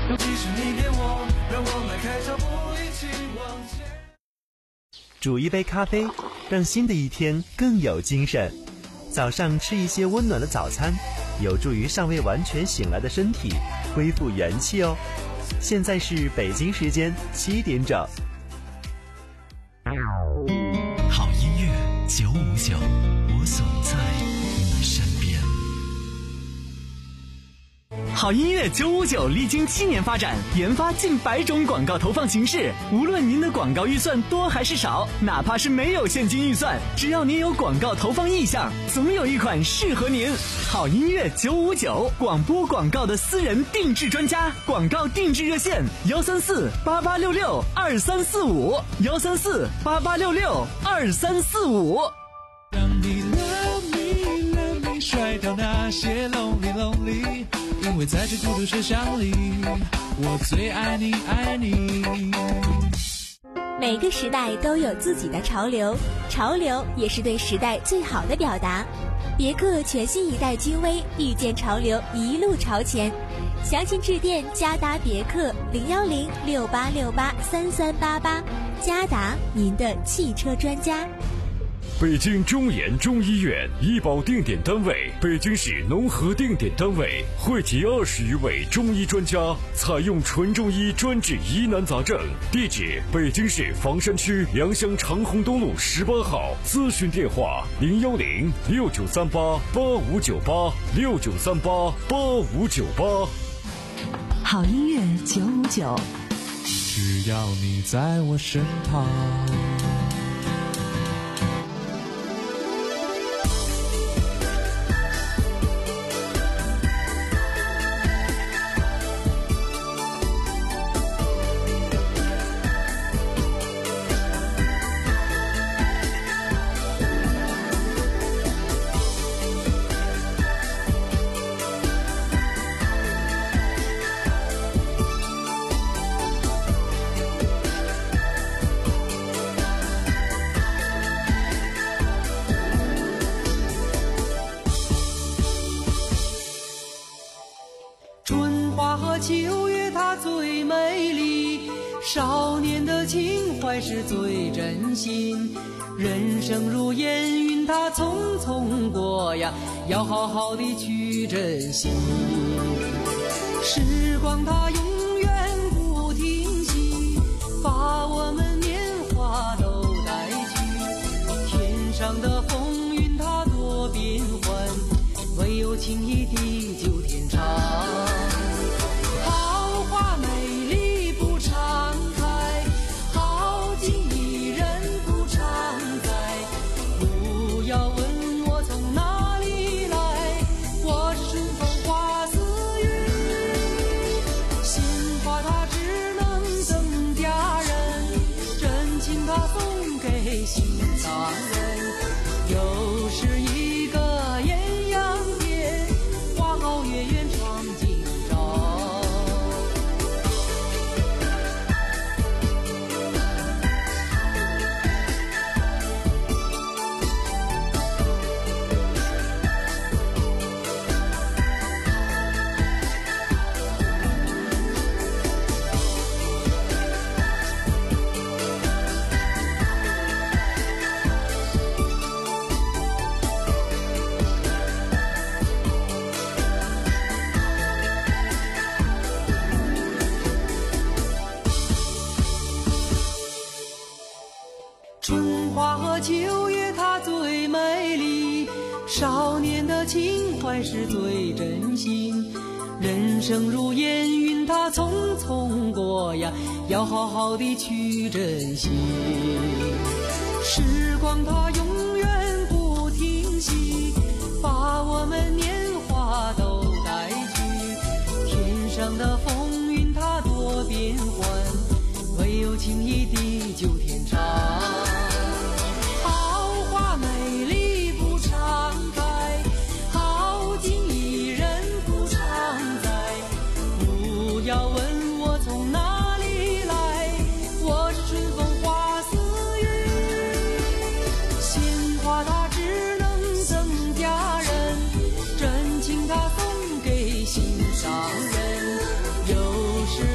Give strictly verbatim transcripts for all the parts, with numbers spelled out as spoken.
尤其是你给我，让我迈开脚步一起往前。 煮一杯咖啡，让新的一天更有精神。早上吃一些温暖的早餐，有助于尚未完全醒来的身体恢复元气哦。现在是北京时间七点整。 好音乐九五九，我总在你身边。好音乐九五九历经七年发展，研发近百种广告投放形式。无论您的广告预算多还是少，哪怕是没有现金预算，只要您有广告投放意向，总有一款适合您。好音乐九五九，广播广告的私人定制专家，广告定制热线幺三四八八六六二三四五幺三四八八六六二三四五。 让你 love me love me， 甩掉那些 lonely lonely， 因为在这孤独车厢里，我最爱你爱你。 每个时代都有自己的潮流，潮流也是对时代最好的表达。别克全新一代君威，遇见潮流，一路朝前。详情致电嘉达别克零幺零六八六八三三八八，嘉达，您的汽车专家。 北京中研中医院医保定点单位，北京市农合定点单位，汇集二十余位中医专家，采用纯中医专治疑难杂症。地址：北京市房山区良乡长虹东路十八号。咨询电话：零幺零六九三八八五九八六九三八八五九八。 好音乐九五九， 只要你在我身旁。秋月它最美丽，少年的情怀是最真心。人生如烟云它匆匆过呀，要好好的去珍惜。时光它永远不停息，把我们年华都带去。天上的风云它多变幻，唯有情谊地久天长。心上人，又是一个艳阳天，花好月圆长今朝。春花和秋月它最美丽，少年的情怀是最真心。人生如烟云它匆匆过呀，要好好的去珍惜。时光它永远不停息，把我们年华都带去。天上的风云它多变幻，唯有情谊地久天长。要问我从哪里来，我是春风花似雨。鲜花它只能赠佳人，真情它送给心上人。又是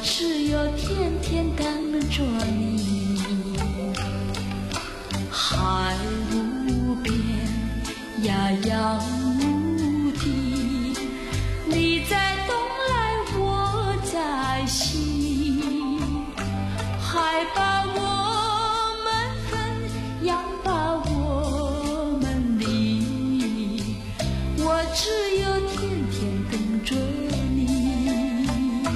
只有天天等着你。海无边，呀呀无际，你在东来我在西，海把我们分，洋把我们离，我只有天天等着你。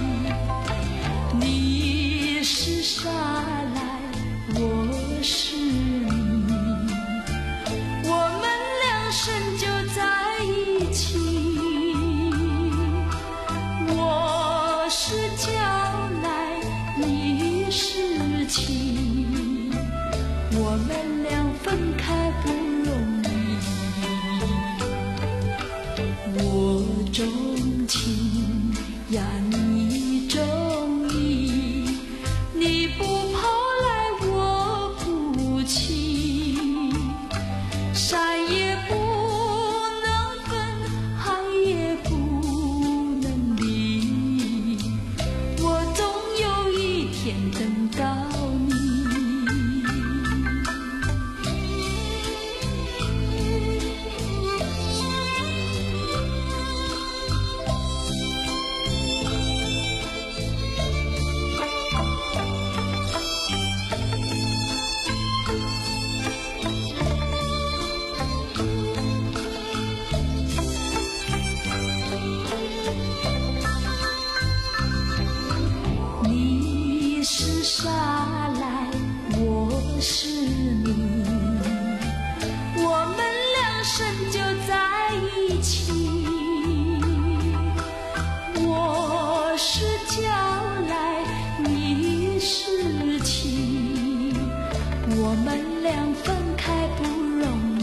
你是沙来，我是泥，我们俩生就在一起。我是娇来，你是情，我们俩分开不容易。我钟情呀，你钟意，你不跑来我不弃，山也不能分，海也不能离，我总有一天等到你。你是沙来，我是泥，我们俩生就在一起。我是娇来，你是情，我们俩分开不容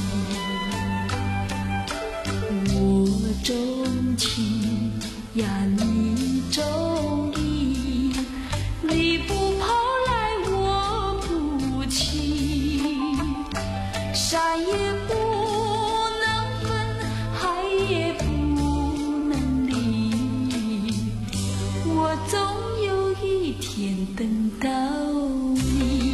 易。我钟情呀，你钟意，你不跑来我不弃，山也不能分，海也不能离，我总有一天等到你。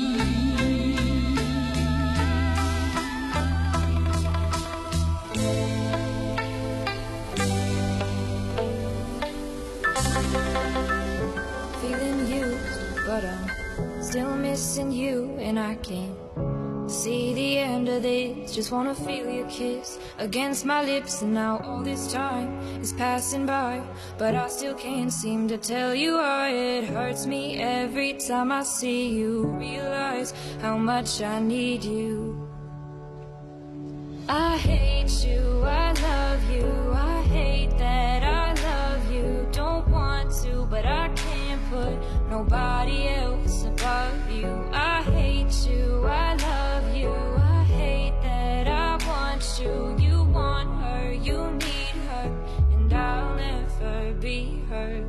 Feeling used, but I'm still missing you, and I can't see the end of this. Just wanna feel your kiss against my lips, and now all this time is passing by, but I still can't seem to tell you why. It hurts me every time I see you, realize how much I need you. I hate you, I love you, I hate that I love you. Don't want to, but I can't put nobody else above you. I hate you, I love you, I hate that I want you. You want her, you need her, and I'll never be her.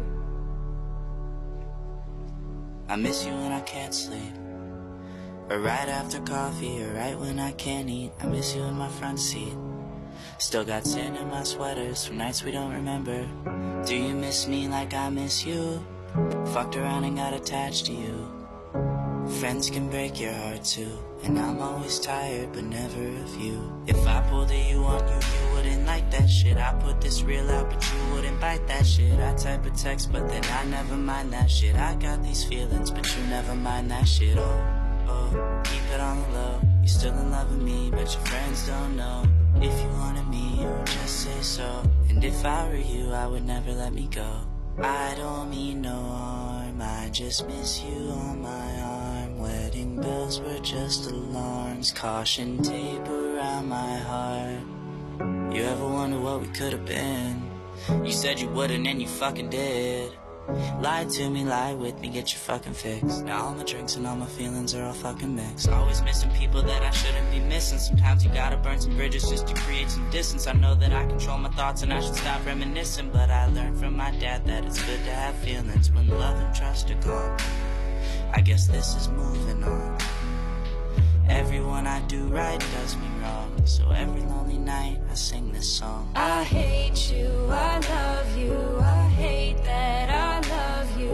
I miss you when I can't sleep, or right after coffee, or right when I can't eat. I miss you in my front seat. Still got sand in my sweaters from nights we don't remember. Do you miss me like I miss you? Fucked around and got attached to you. Friends can break your heart too, and I'm always tired but never of you. If I pulled a you on you, you wouldn't like that shit. I put this real out but you wouldn't bite that shit. I type a text but then I never mind that shit. I got these feelings but you never mind that shit. Oh, oh, keep it on the low. You're still in love with me but your friends don't know. If you wanted me, you would just say so. And if I were you, I would never let me go. I don't mean no harm, I just miss you on my arm. Wedding bells were just alarms, caution tape around my heart. You ever wonder what we could have been? You said you wouldn't and you fucking did. Lie to me, lie with me, get your fucking fix. Now all my drinks and all my feelings are all fucking mixed. Always missing people that I shouldn't be missing. Sometimes you gotta burn some bridges just to create some distance. I know that I control my thoughts and I should stop reminiscing, but I learned from my dad that it's good to have feelings when love and trust are gone. I guess this is moving on. Everyone I do right does me wrong, so every lonely night I sing this song. I hate you, I love you, I hate that I love you.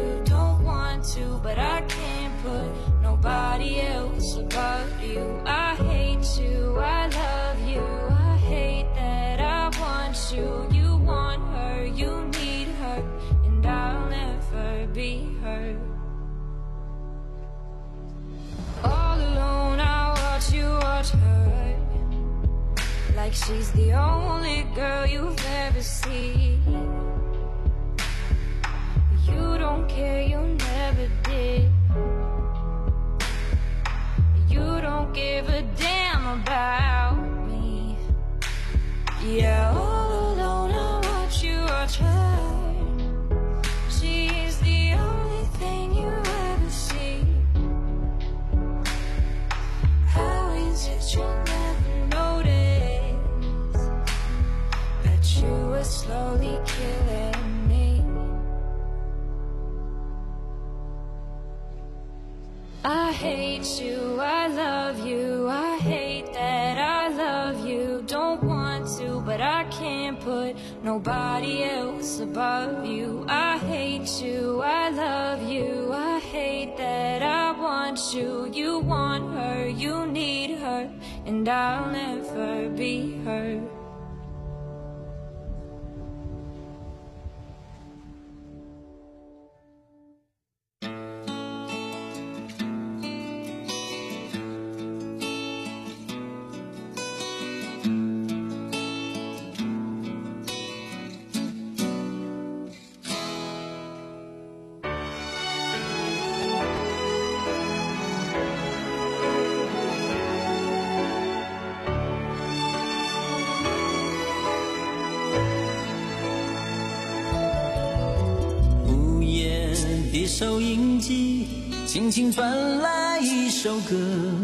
else above you. I hate you, I love you, I hate that I want you. You want her, you need her, and I'll never be her. All alone I watch you watch her, like she's the only girl you've ever seen. You don't care, you never did. You don't give a damn about me. Yeah, all alone I watch you watch her. She's the only thing you ever see. How is it you never notice that you were slowly killing me? I hate you, I love you, I hate that I love you. Don't want to, but I can't put nobody else above you. I hate you, I love you, I hate that I want you. You want her, you need her, and I'll never be her. 收音机轻轻传来一首歌，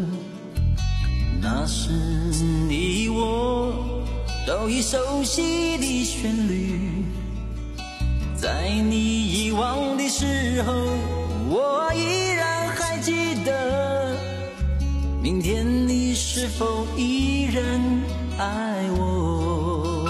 那是你我都已熟悉的旋律。在你遗忘的时候，我依然还记得。明天你是否依然爱我？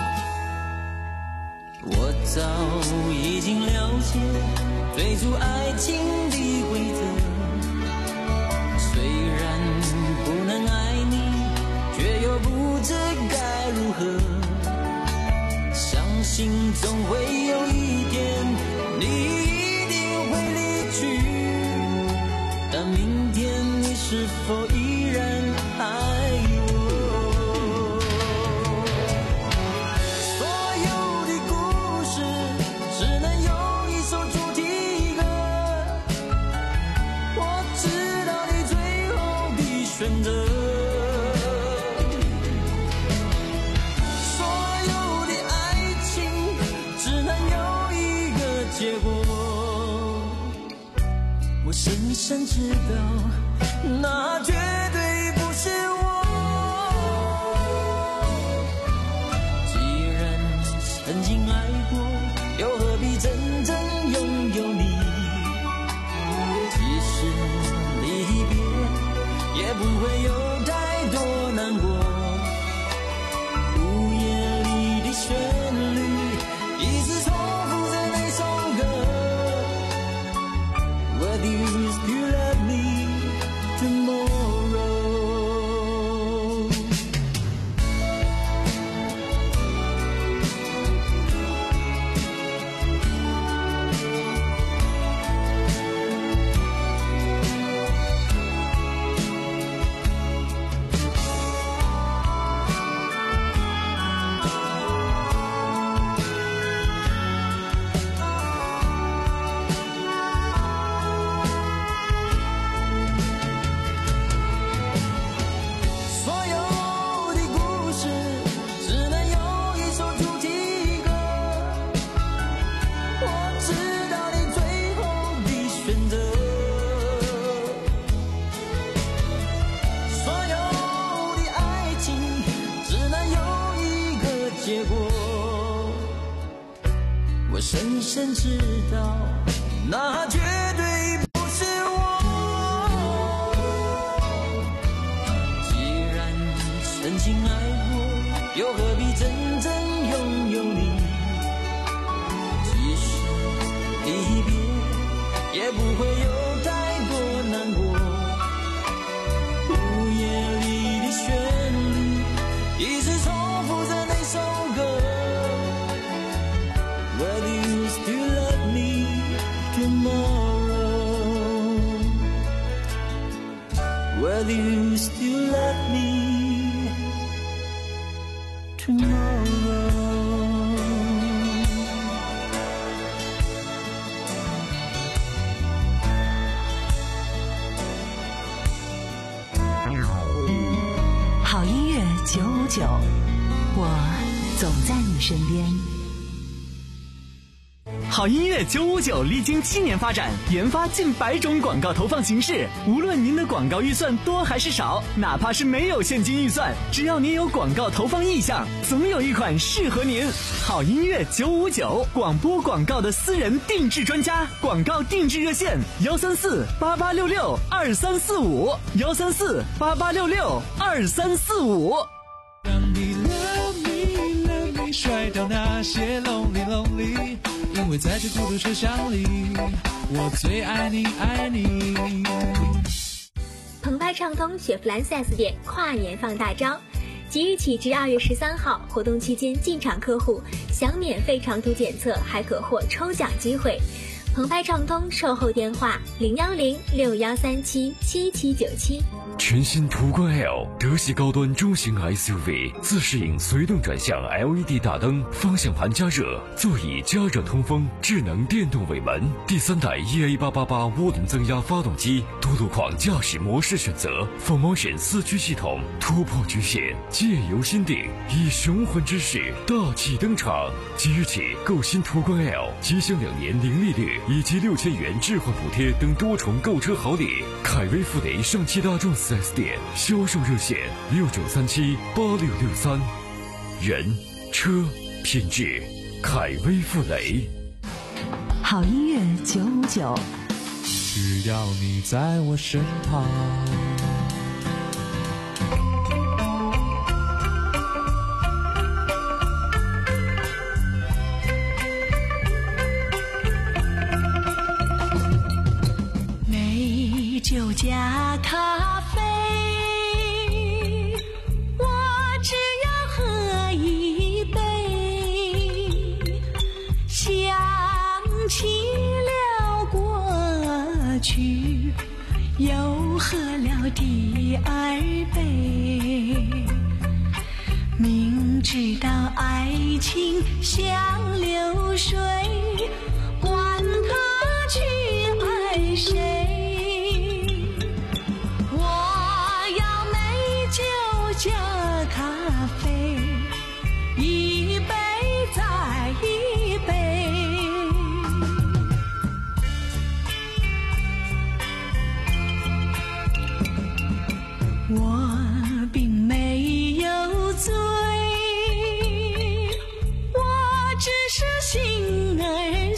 我早已经了解追逐爱情的规则，虽然不能爱你，却又不知该如何。相信总会有一天，你一定会离去。但明天你是否依然爱我？所有的故事只能有一首主题。选择，所有的爱情只能有一个结果。我深深知道，那绝对不是我。既然曾经爱过，又何必真正拥有你？即使离别，也不会有太多难过。午夜里的旋律一直重复着那首歌。What if you love me tomorrow？ 深深知道，那绝对不是我。既然曾经爱过，又何必真正拥有你？即使离别，也不会有太多难过。 Will you still love me tomorrow? 好音乐九五九，我总在你身边。 好音乐九五九历经七年发展，研发近百种广告投放形式。无论您的广告预算多还是少，哪怕是没有现金预算，只要您有广告投放意向，总有一款适合您。好音乐九五九，广播广告的私人定制专家，广告定制热线：幺三四八八六六二三四五，幺三四八八六六二三四五。 让你 love me love me， 甩掉那些 lonely lonely。因为在这孤独车厢里，我最爱你爱你。 澎湃畅通雪佛兰 四 S 店跨年放大招，即日起至二月十三号，活动期间进场客户享免费长途检测，还可获抽奖机会。澎湃畅通售后电话零幺零六幺三七七七九七。 全新途观 L 德系高端中型 S U V， 自适应随动转向 L E D 大灯，方向盘加热，座椅加热通风，智能电动尾门，第三代 E A 八八八 涡轮增压发动机，多路况驾驶模式选择 ，four motion 四驱系统，突破局限，借由心定，以雄浑之势大气登场。即日起购新途观 L， 即享两年零利率以及六千元置换补贴等多重购车好礼。凯威富雷上汽大众四 S 店销售热线六九三七八六六三，人车品质，凯威富雷。 好音乐九五九， 只要你在我身旁。 美酒加咖啡，我只要喝一杯，想起了过去，又喝了第二杯，明知道爱情像流水，管他去爱谁。加咖啡，一杯再一杯。我并没有醉，我只是心儿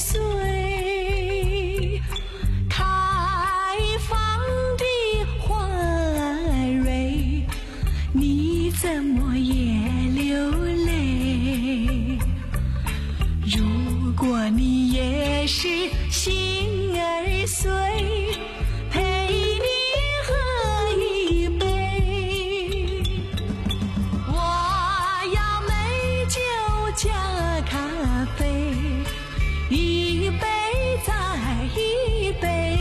碎。开放的花蕊，你怎么也流泪？如果你也是心儿碎，陪你喝一杯。我要美酒加咖啡，一杯再一杯。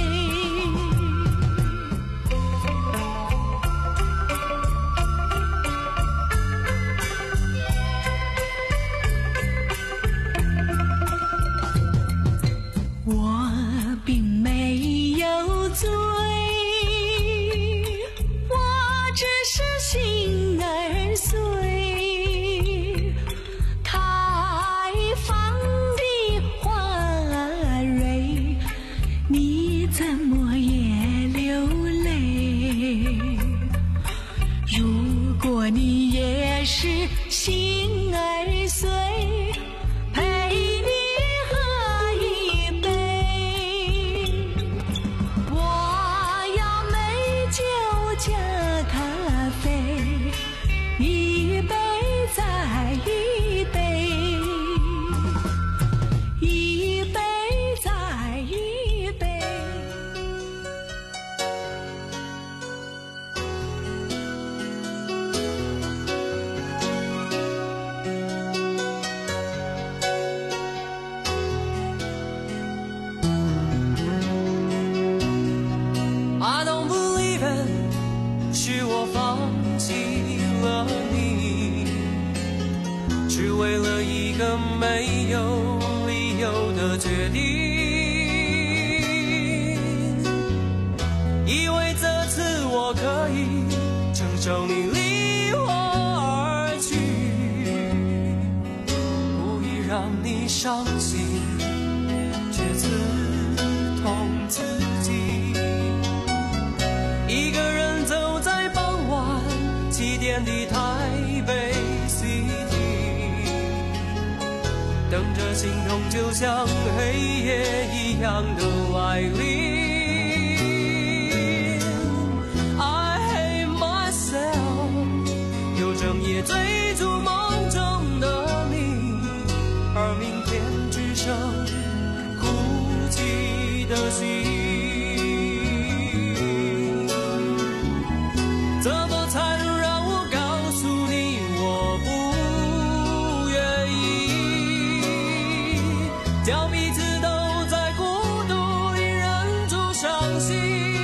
我并没有醉，我只是心儿碎。开放的花蕊，你怎么也流泪？如果你也是心儿碎，陪你喝一杯。我要美酒加咖啡，一杯再一杯，一杯再一杯。 伤心，却刺痛自己。一个人走在傍晚起点的台北 City， 等着心痛就像黑夜一样的来临。I hate myself， 有整夜追逐梦中的你，而明天只剩孤寂的心。怎么才能让我告诉你我不愿意，叫彼此都在孤独里忍住伤心。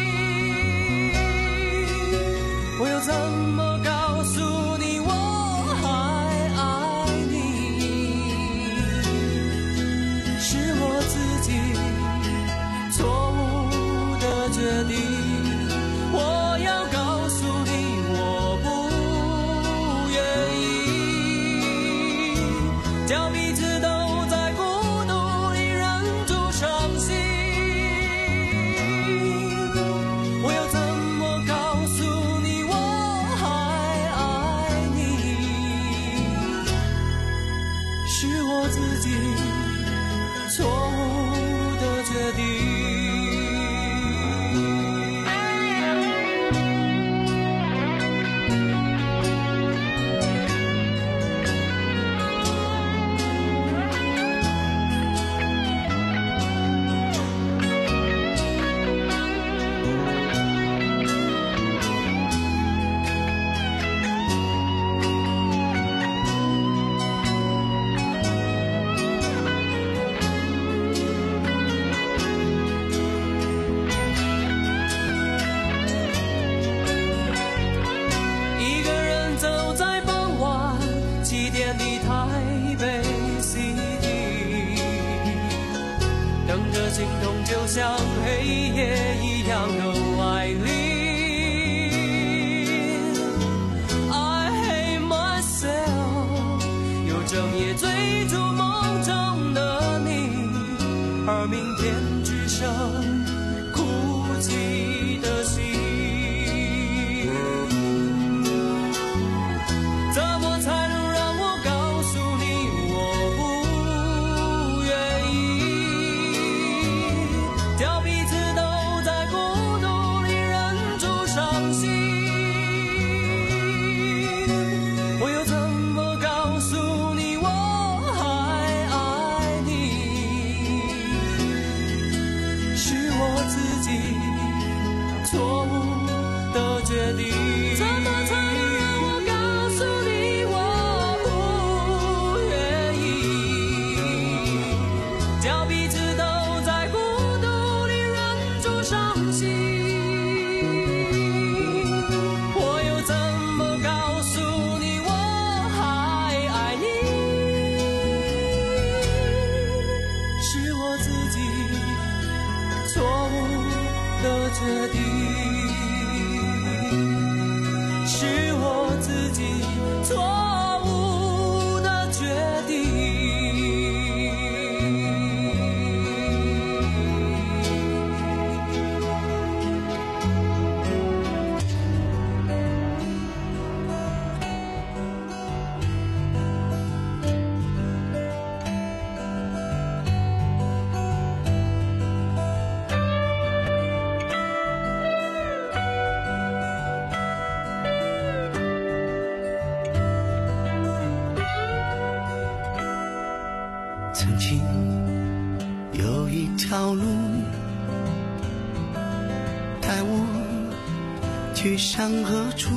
我又怎么告诉你我还爱你，是我自己错误的决定。我要告诉你我不愿意，叫彼此都在孤独里忍住伤心。我要怎么告诉你我还爱你，是我自己错误的决定。心痛就像黑夜一样的来临。I hate myself， 又整夜追逐梦中的你，而明天只剩孤寂的心。怎么才能让我告诉你我不愿意，叫彼此都在孤独里忍住伤心。我又怎么告诉你我还爱你，是我自己错误的决定。怎么才能让我告诉你我不愿意，叫彼此都在孤独里忍住伤心。我又怎么告诉你我还爱你，是我自己错误的决定，是我自己错误的决定。 曾经有一条路带我去向何处，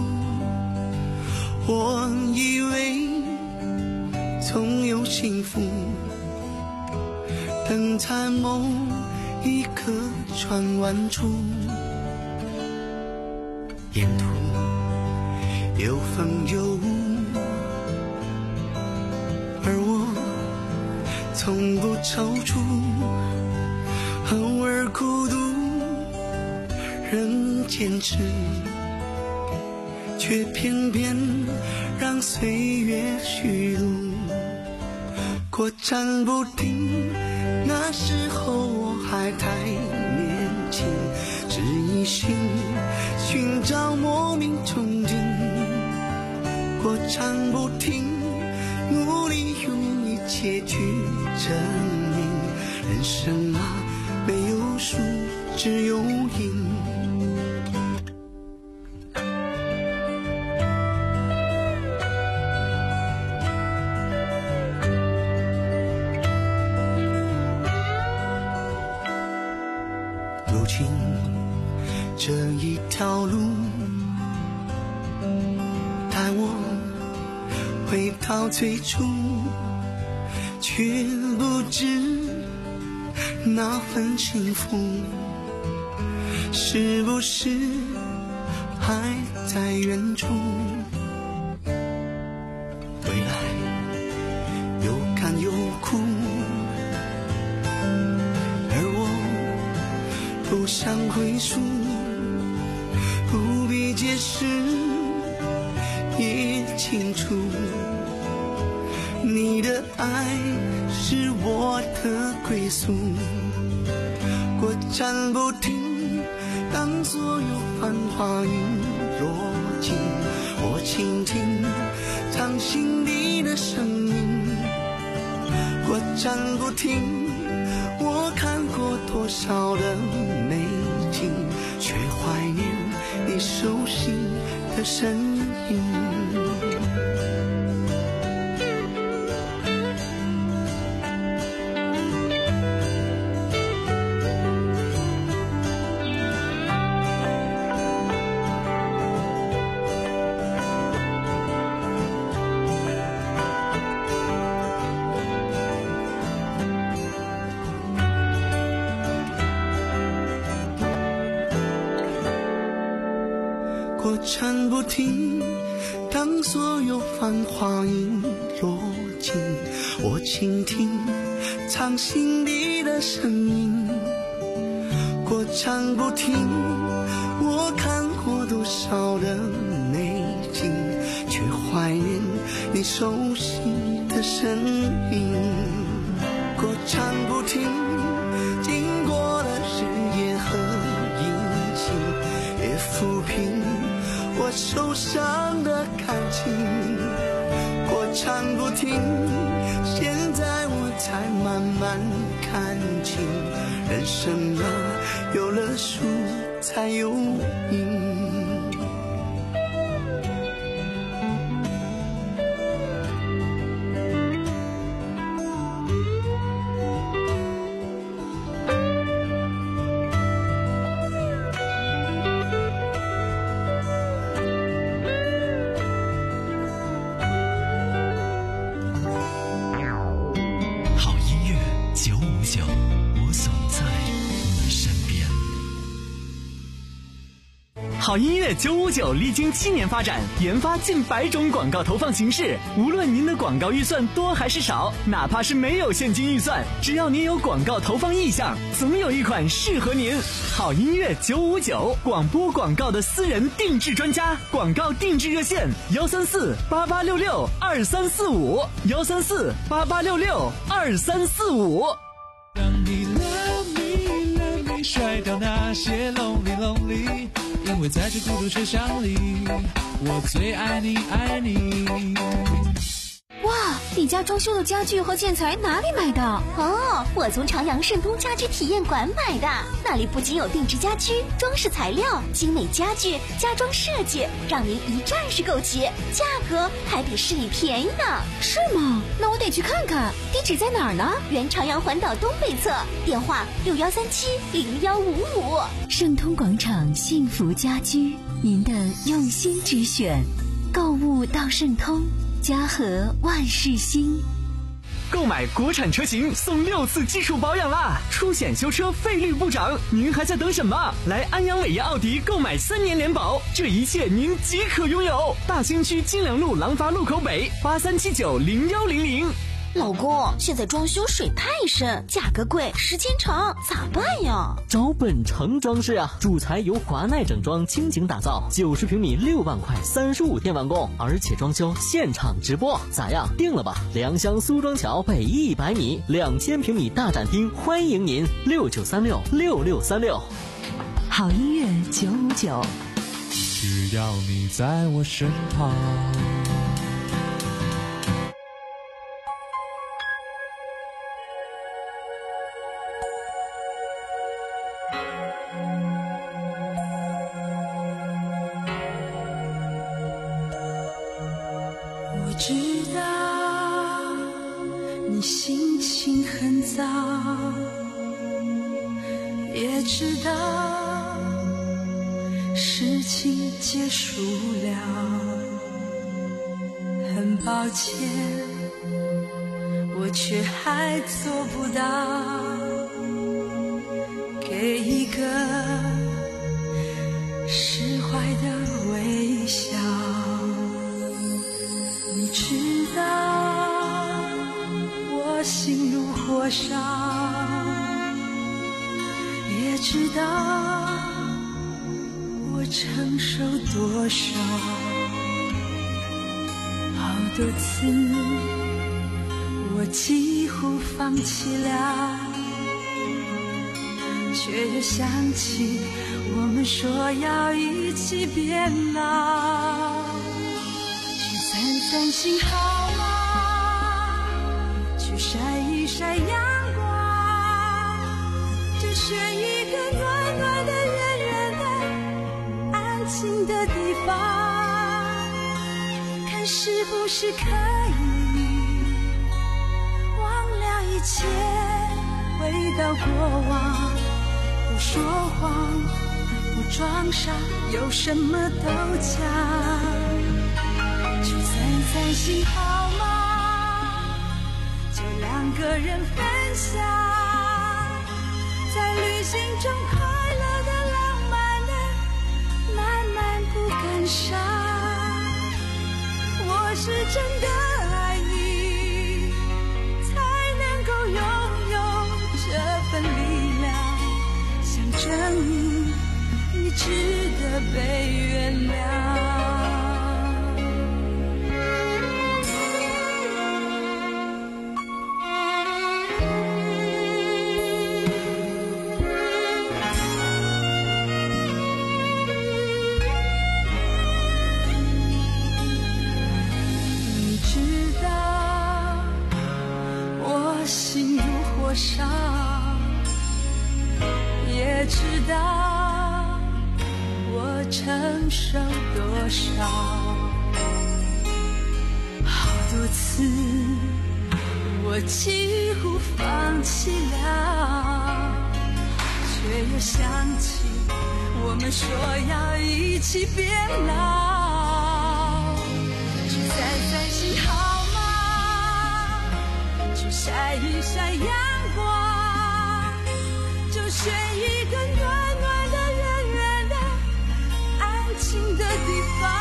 我以为总有幸福，等在某一个转弯处，沿途有风有雾，而我从不踌躇，偶尔孤独仍坚持，却偏偏让岁月虚度。 过站不停，那时候我还太年轻，只一心寻找莫名憧憬。过站不停，努力用一切去证明，人生啊，没有输，只有赢。如今这一条路，带我回到最初，却不知那份幸福是不是还在远处。未来有甘有苦，而我不想回溯，不必解释也清楚，你的爱是我的归宿。过站不停，当所有繁华音落尽，我倾听唱心里的声音。过站不停，我看过多少的美景，却怀念你熟悉的身影。过站不停，当所有繁华音落尽，我倾听唱心里的声音。过站不停，我看过多少的美景，却怀念你熟悉的身影。过站不停，经过的日夜和阴晴，也抚平我受伤的感情。过站不停，现在我才慢慢看清，人生啊，有了输才有赢。 好音乐九五九历经七年发展，研发近百种广告投放形式。无论您的广告预算多还是少，哪怕是没有现金预算，只要您有广告投放意向，总有一款适合您。好音乐九五九，广播广告的私人定制专家，广告定制热线：幺三四八八六六二三四五，幺三四八八六六二三四五。 让你 love me love me 甩掉那些 lonely lonely，因为在这孤独车厢里，我最爱你爱你。 哇，你家装修的家具和建材哪里买的？哦，我从长阳盛通家居体验馆买的，那里不仅有定制家居、装饰材料、精美家具、家装设计，让您一站式购齐，价格还比市里便宜呢。是吗？那我得去看看。地址在哪儿呢？原长阳环岛东北侧，电话六幺三七零幺五五。 盛通广场幸福家居，您的用心之选，购物到盛通。家和万事兴。 购买国产车型送六次基础保养啦，出险修车费率不涨，您还在等什么？来安阳伟业奥迪购买三年联保，这一切您即可拥有。大兴区金良路廊坊路口北八三七九零幺零零。 老公，现在装修水太深，价格贵，时间长，咋办呀？ 找本城装饰啊，主材由华奈整装倾情打造，九十平米六万块，三十五天完工，而且装修现场直播，咋样？定了吧？良乡苏庄桥北一百米，两千平米大展厅，欢迎您，六九三六六六三六。 好音乐九五九， 只要你在我身旁。 我知道你心情很糟，也知道事情结束了，很抱歉，我却还做不到给一个释怀的微笑。你知道我心如火烧，也知道我承受多少。好多次我几乎放弃了，却又想起我们说要一起变老。去散散心好吗？去晒一晒阳光，就选一个暖暖的圆圆的安静的地方，看是不是可以忘了一切，回到过往，不说谎，不装傻，有什么都讲。去散散心好吗？就两个人分享，在旅行中快乐的浪漫的慢慢不感伤。我是真的爱你，才能够拥有这份力量，想证明你值得被原谅。伤，也知道我承受多少。好多次我几乎放弃了，却又想起我们说要一起变老。去散散心好吗？去晒一晒阳光，就选一个暖暖的圆圆的安静的地方，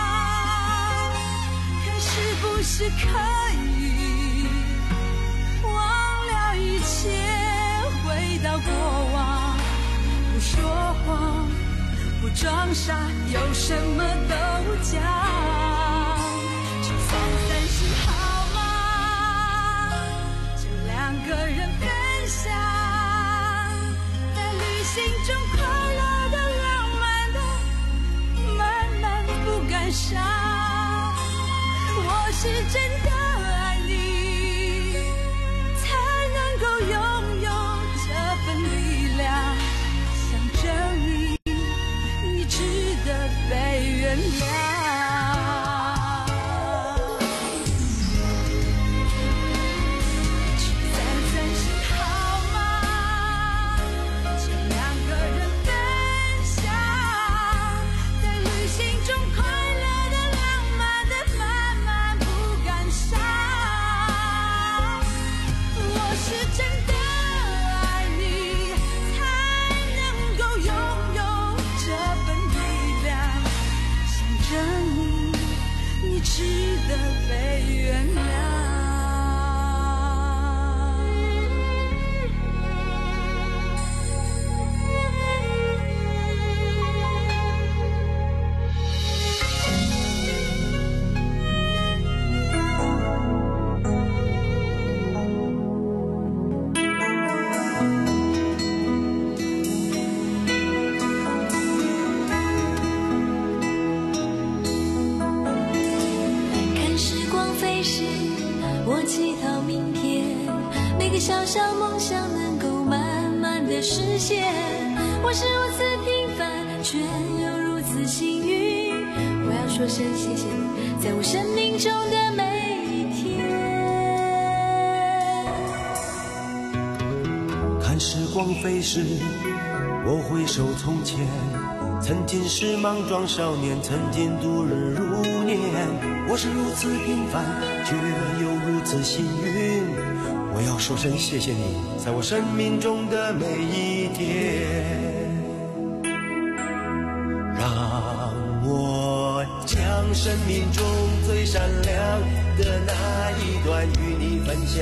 看是不是可以忘了一切，回到过往，不说谎，不装傻，有什么都讲。去散散心好吗？就两个人分享，在旅行中快乐的浪漫的慢慢不感伤。我是真的爱你，才能够拥有这份力量，想证明你值得被原谅。去散散心好吗？就两个人分祈祷明天每个小小梦想能够慢慢的实现。我是如此平凡，却又如此幸运。我要说声谢谢你，在我生命中的每一天。 看时光飞逝，我回首从前，曾经是莽撞少年，曾经度日如年。我是如此平凡，却又如此幸运。我要说声谢谢你，在我生命中的每一天。让我将生命中最闪亮的那一段与你分享，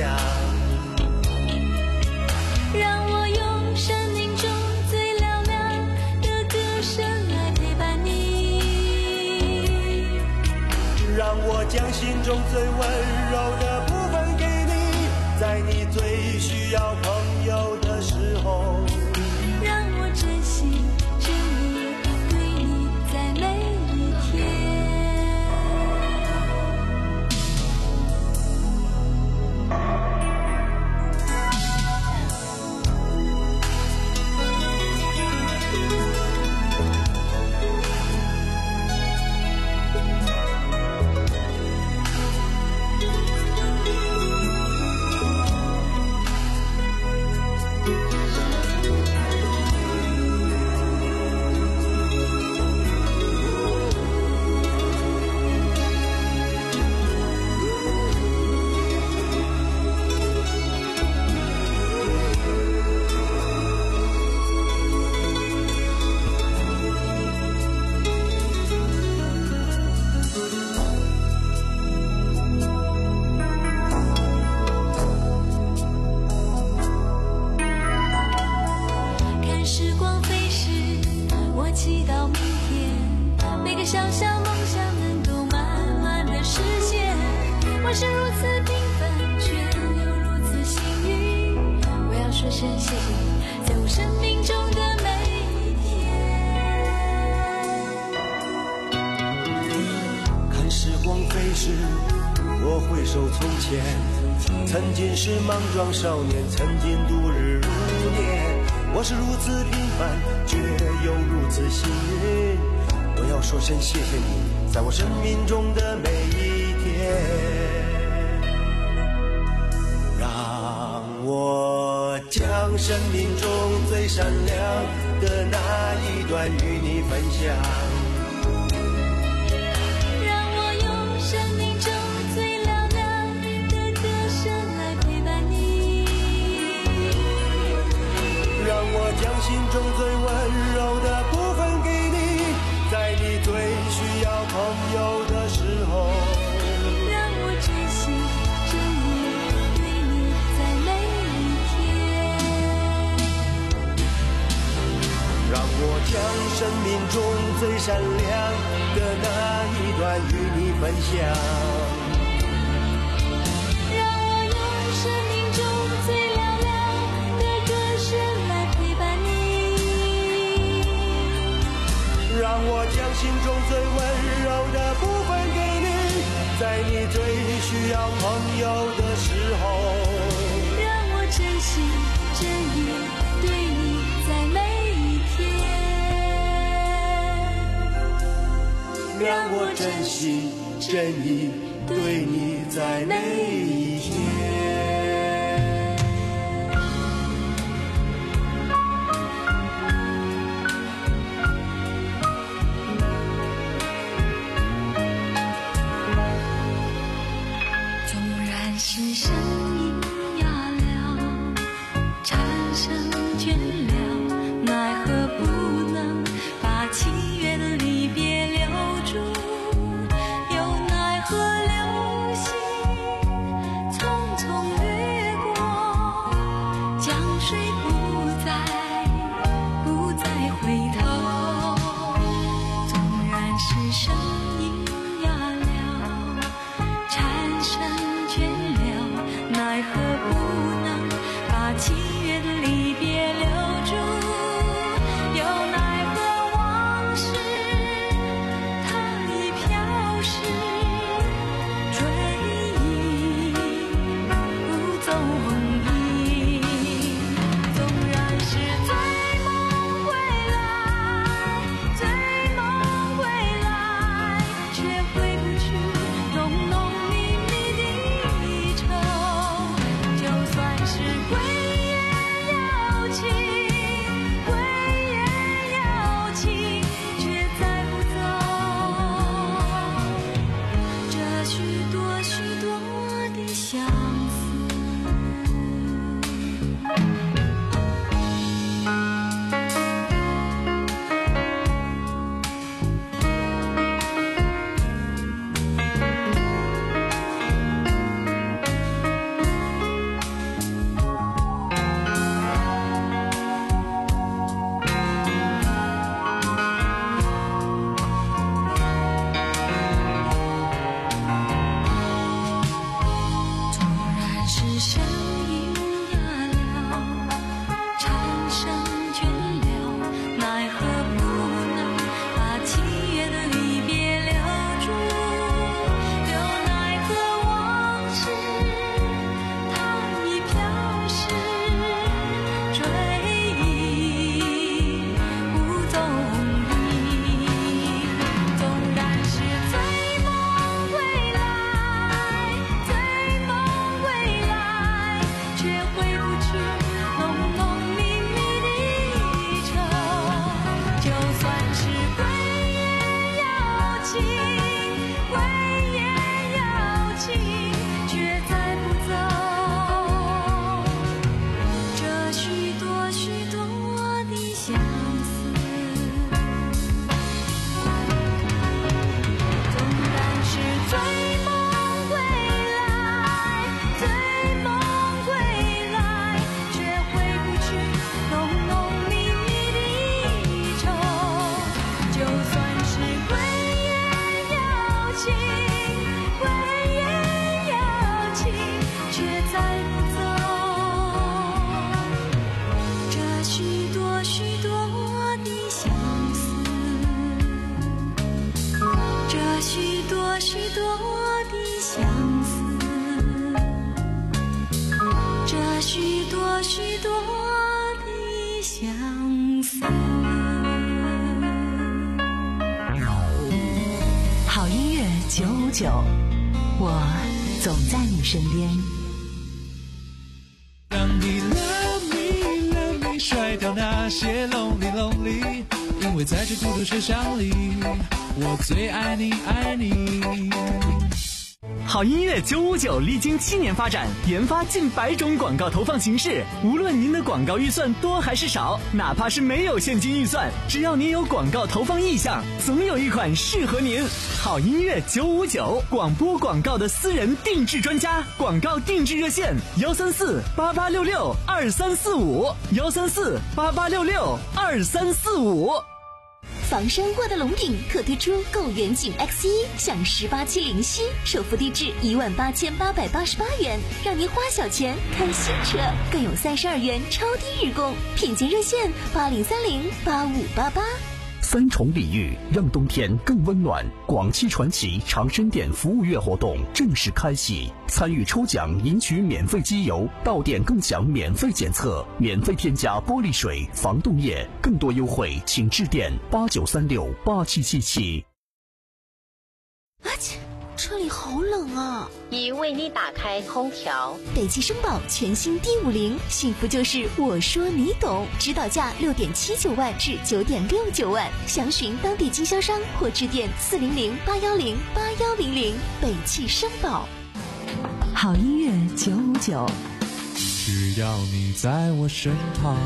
让我用生命中最嘹亮的歌声来陪伴你， 让我将心中最温柔的部分给你，在你最需要朋友的时候， 让我真心真意对你在每一天。祈祷明天每个小小梦想能够慢慢的实现。我是如此平凡，却又如此幸运。我要说声谢谢你，在我生命中的每一天。 看时光飞逝，我回首从前，曾经是莽撞少年，曾经度日如年。我是如此平凡，却又如此幸运。我要说声谢谢你，在我生命中的每一天。让我将生命中最闪亮的那一段与你分享， 让我用生命中最嘹亮的歌声来陪伴你， 让我将心中最温柔的部分给你，在你最需要朋友的时候， 让我真心真意对你在每一天。 让我将生命中最闪亮的那一段与你分享， 让我用生命中最嘹亮的歌声来陪伴你， 让我将心中最温柔的部分给你，在你最需要朋友的时候， 让我真心真意对你在每一天， 让我真心真意对你在每一天。 是声音哑了，蝉声倦了，奈何不能把七月的离别留住，又奈何流星匆匆情，回眼有情，却再不走。这许多许多的相思，纵然是追梦归来，追梦归来，却回不去浓浓密密的愁。就算是归眼有情，归眼有情，却再不走。这许多许多的相思，这许多许多的相思，这许多许多的相思。 好音乐九五九，我总在你身边。 当你 love me love me 甩掉那些 lonely lonely， 因为在这孤独车厢里，我最爱你爱你。 好音乐九五九历经七年发展，研发近百种广告投放形式。无论您的广告预算多还是少，哪怕是没有现金预算，只要您有广告投放意向，总有一款适合您。好音乐九五九，广播广告的私人定制专家，广告定制热线：幺三四八八六六二三四五，幺三四八八六六二三四五。 房山沃德龙顶特推出购远景 X 一 享十八期零息，首付低至一万八千八百八十八元，让您花小钱看新车，更有三十二元超低日供，品鉴热线八零三零八五八八。 三重礼遇，让冬天更温暖。广汽传祺长生店服务月活动正式开启，参与抽奖赢取免费机油，到店更享免费检测，免费添加玻璃水、防冻液，更多优惠请致电八九三六八七七七。 啊切，车里好冷啊！ 已为你打开空调。 北汽声宝全新 D 五零，幸福就是我说你懂，指导价六点七九万至九点六九万，详询当地经销商或致电四零零八幺零八幺零零。北汽声宝。 好音乐九五九， 只要你在我身旁。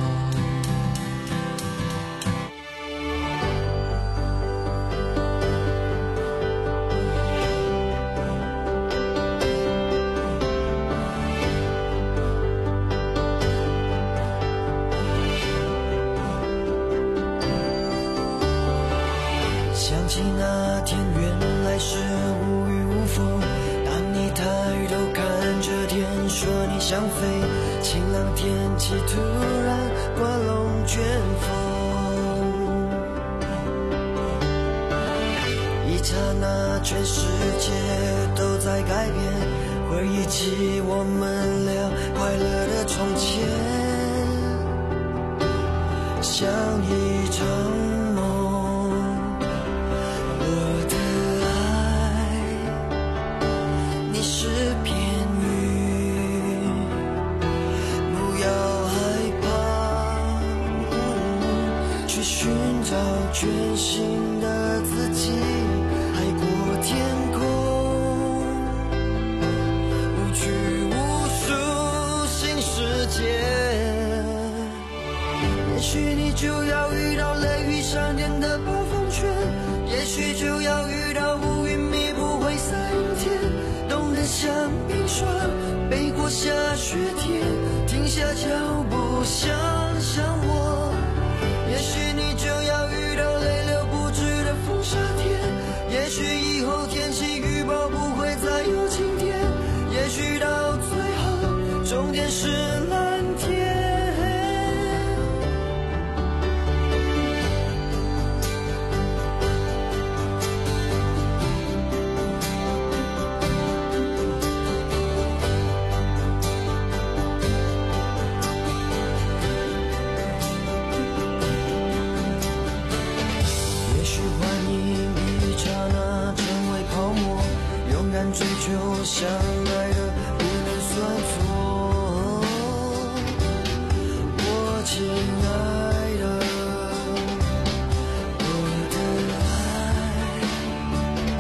想起那天原来是无雨无风，当你抬头看着天说你想飞，晴朗天气突然刮龙卷风，一刹那全世界都在改变，回忆起我们俩快乐的从前，像一场全新的自己，海阔天空，无拘无束新世界。也许你就要遇到雷雨闪电的暴风圈，也许就要遇到乌云密布灰色阴天，冻得像冰霜，背过下雪天，停下脚步想想我。也许你就要遇到泪流不止的风沙天，也许以后天气预报不会再有晴天，也许到最后终点是蓝天。追求相爱的不能算错，我亲爱的，我的爱，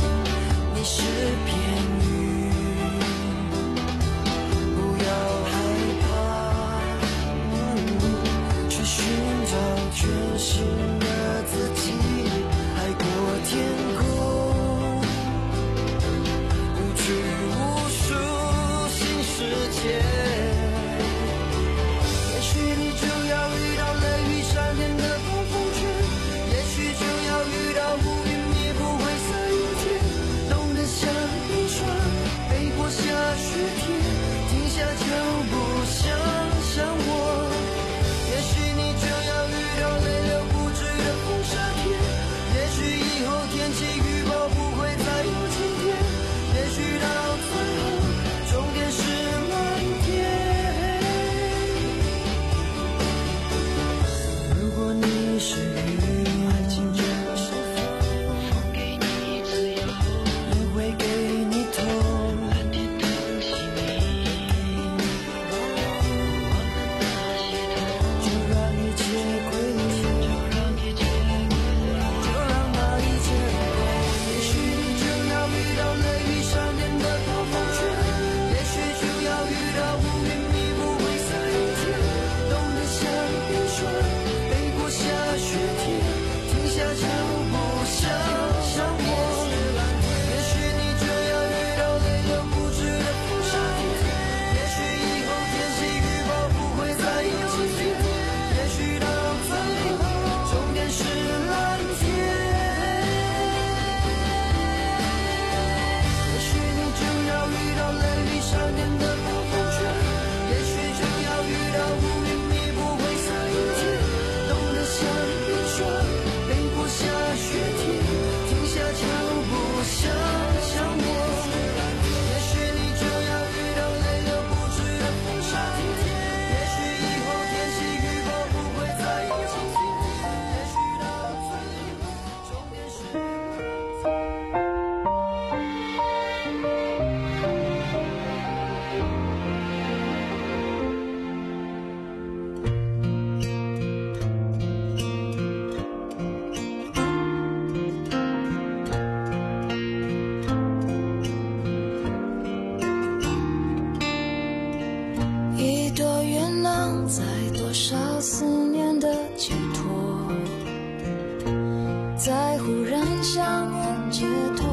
天相约街头。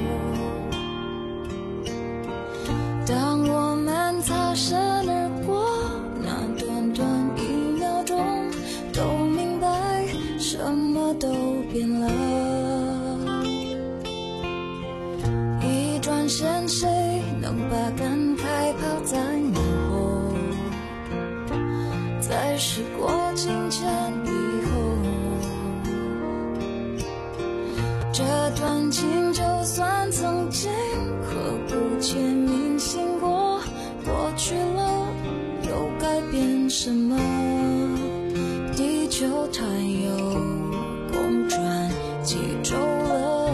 当我们擦身而过，那短短一秒钟，都明白什么都变了。一转身，谁能把感慨抛在脑后？在时过境迁以后，这段情就算曾经刻骨且铭心过，过去了又改变什么？地球它又公转几周了，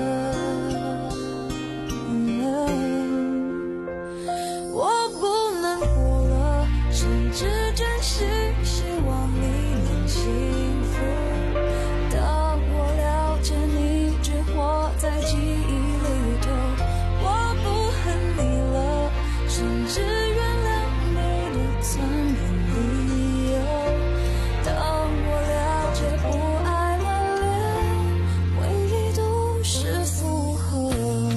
我不能活了，甚至真心希望你能幸福。当我了解你只活在记忆里头，我不恨你了，甚至原谅你的残忍理由。当我了解不爱了，连回忆都是负荷。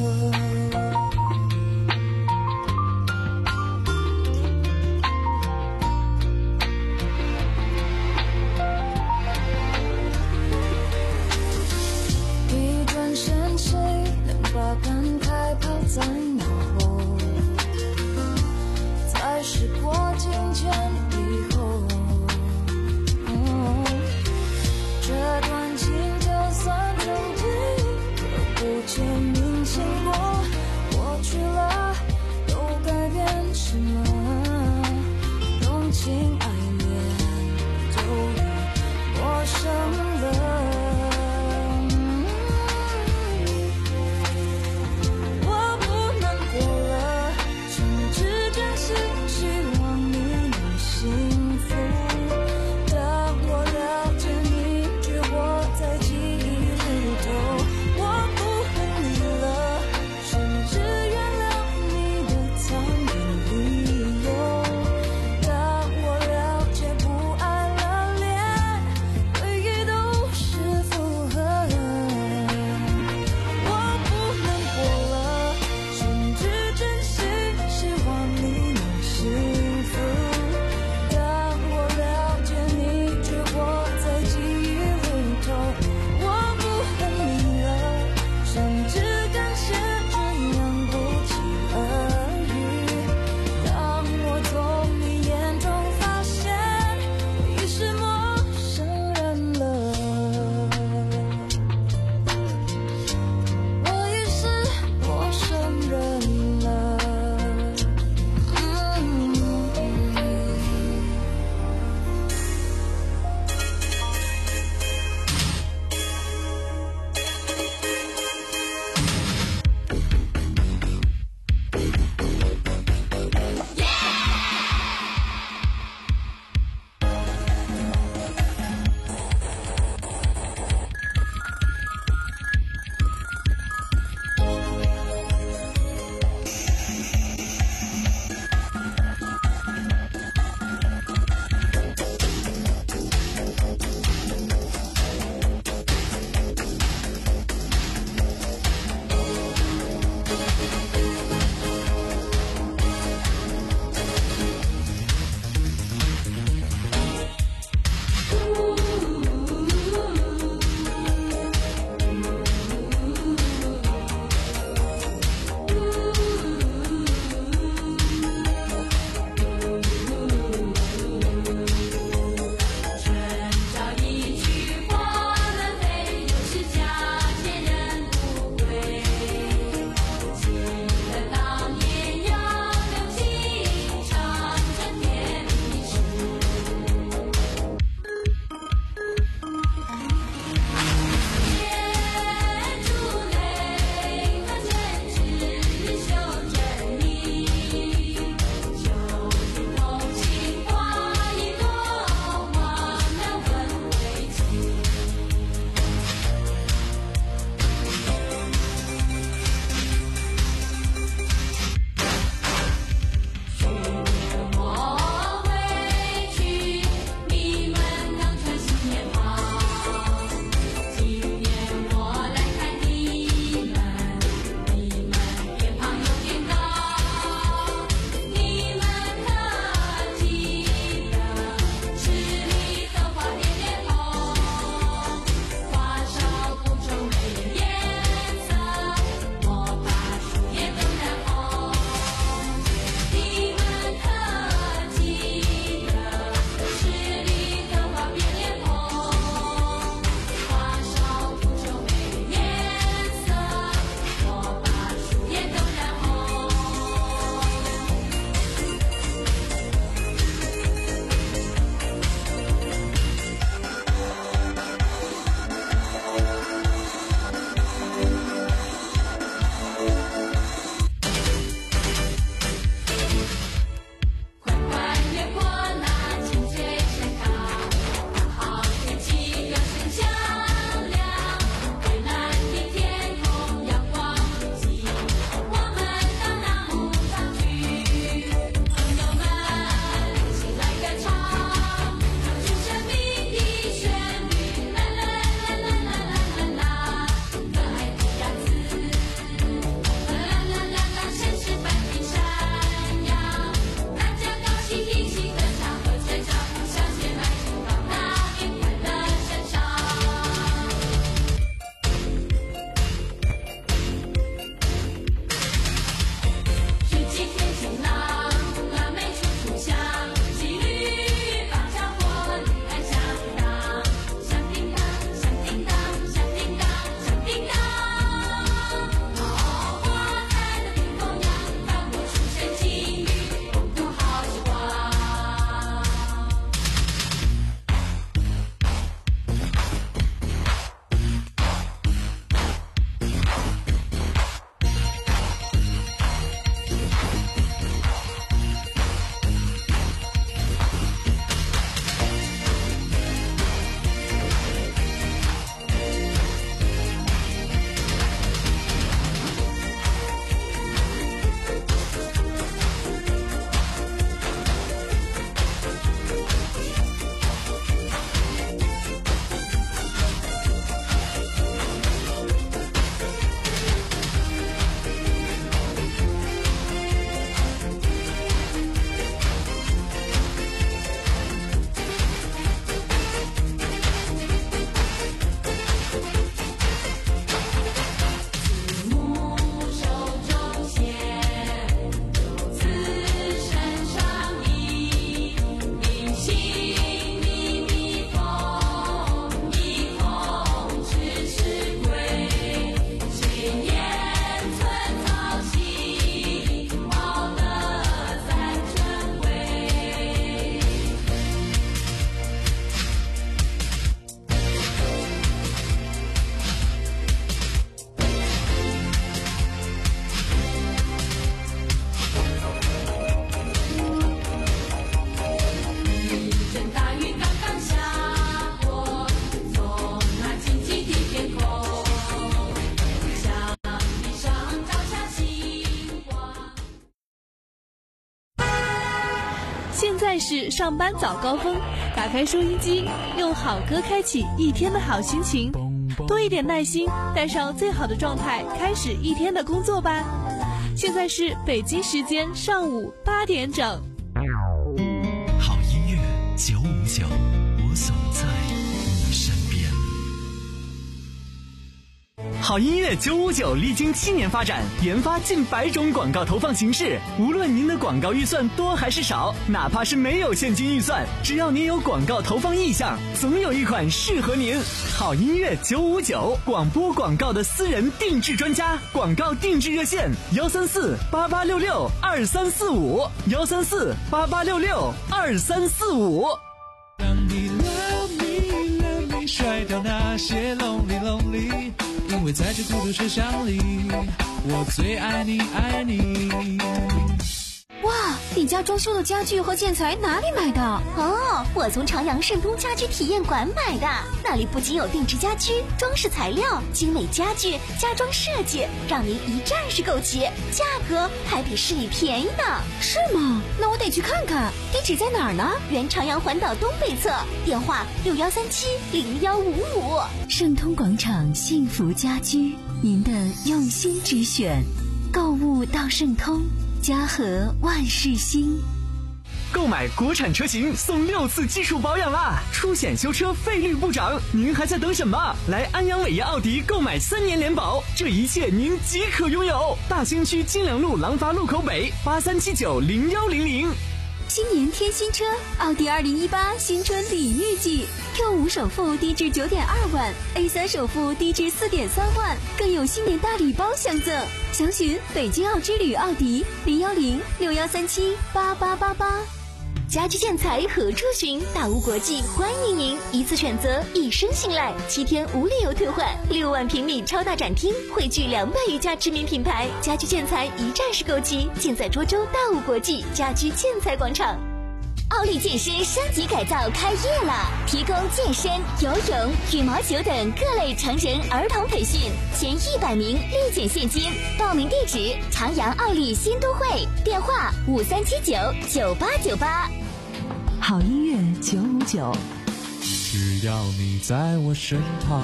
一转身，谁能把感慨抛在脑后？在时过境迁以后，这段情就算曾经刻骨且铭心过，过去了又改变什么？动情爱恋都已陌生了。我不能现在是上班早高峰，打开收音机，用好歌开启一天的好心情，多一点耐心，带上最好的状态，开始一天的工作吧。现在是北京时间上午八点整。 好音乐九五九，我总在你身边。 好音乐九五九历经七年发展，研发近百种广告投放形式。无论您的广告预算多还是少，哪怕是没有现金预算，只要您有广告投放意向，总有一款适合您。好音乐九五九，广播广告的私人定制专家，广告定制热线：幺三四八八六六二三四五，幺三四八八六六二三四五。 让你 love me love me， 甩掉那些 lonely lonely。因为在这孤独车厢里，我最爱你爱你。 哇，你家装修的家具和建材哪里买的？ 哦，我从朝阳盛通家居体验馆买的，那里不仅有定制家居、装饰材料、精美家具、家装设计，让您一站式购齐，价格还比市里便宜呢。 是吗？那我得去看看。地址在哪儿呢？ 原朝阳环岛东北侧，电话六幺三七零幺五五。 盛通广场幸福家居，您的用心之选，购物到盛通。家和万事兴。 购买国产车型送六次技术保养啦，出险修车费率不涨，您还在等什么？来安阳伟业奥迪购买三年联保，这一切您即可拥有。大兴区金良路廊坊路口北八三七九零幺零零。 新年添新车，奥迪二零一八新春礼遇季 ，Q 五首付低至九点二万 ，A 三首付低至四点三万，更有新年大礼包相赠。详询北京奥之旅奥迪零幺零六幺三七八八八八。 家居建材何处寻？大屋国际欢迎您，一次选择，一生信赖，七天无理由退换，六万平米超大展厅，汇聚两百余家知名品牌，家居建材一站式购齐，尽在涿州大屋国际家居建材广场。奥利健身升级改造开业了，提供健身、游泳、羽毛球等各类成人、儿童培训，前一百名立减现金。报名地址：朝阳奥利新都会，电话五三七九九八九八。 好音乐九五九， 只要你在我身旁。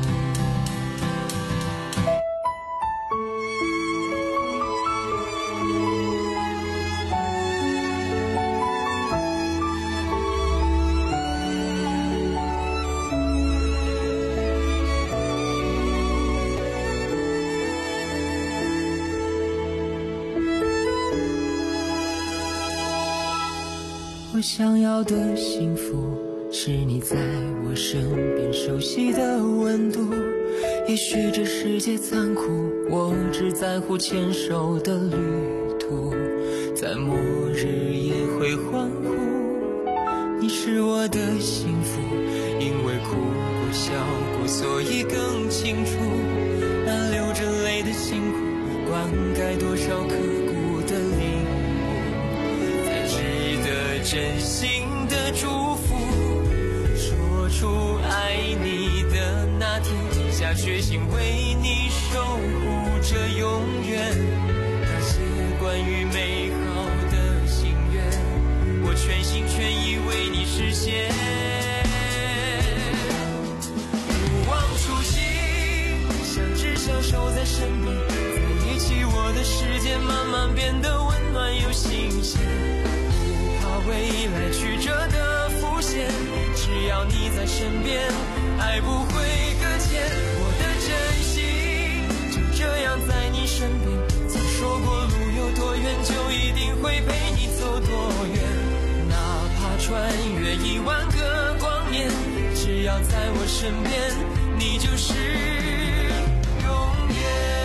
我想要的幸福是你在我身边，熟悉的温度。也许这世界残酷，我只在乎牵手的旅途，在末日也会欢呼。你是我的幸福，因为哭过笑过，所以更清楚那流着泪的辛苦，灌溉多少刻骨的领悟，才值得真心的祝福。说出爱你的那天，下决心为你守护着永远。那些关于美好的心愿，我全心全意为你实现。不忘初心，相知相守在身边，在一起我的世界慢慢变得温暖又新鲜。不怕未来曲折的浮现，只要你在身边，爱不会搁浅。我的真心就这样在你身边，曾说过路有多远，就一定会陪你走多远。哪怕穿越一万个光年，只要在我身边，你就是永远。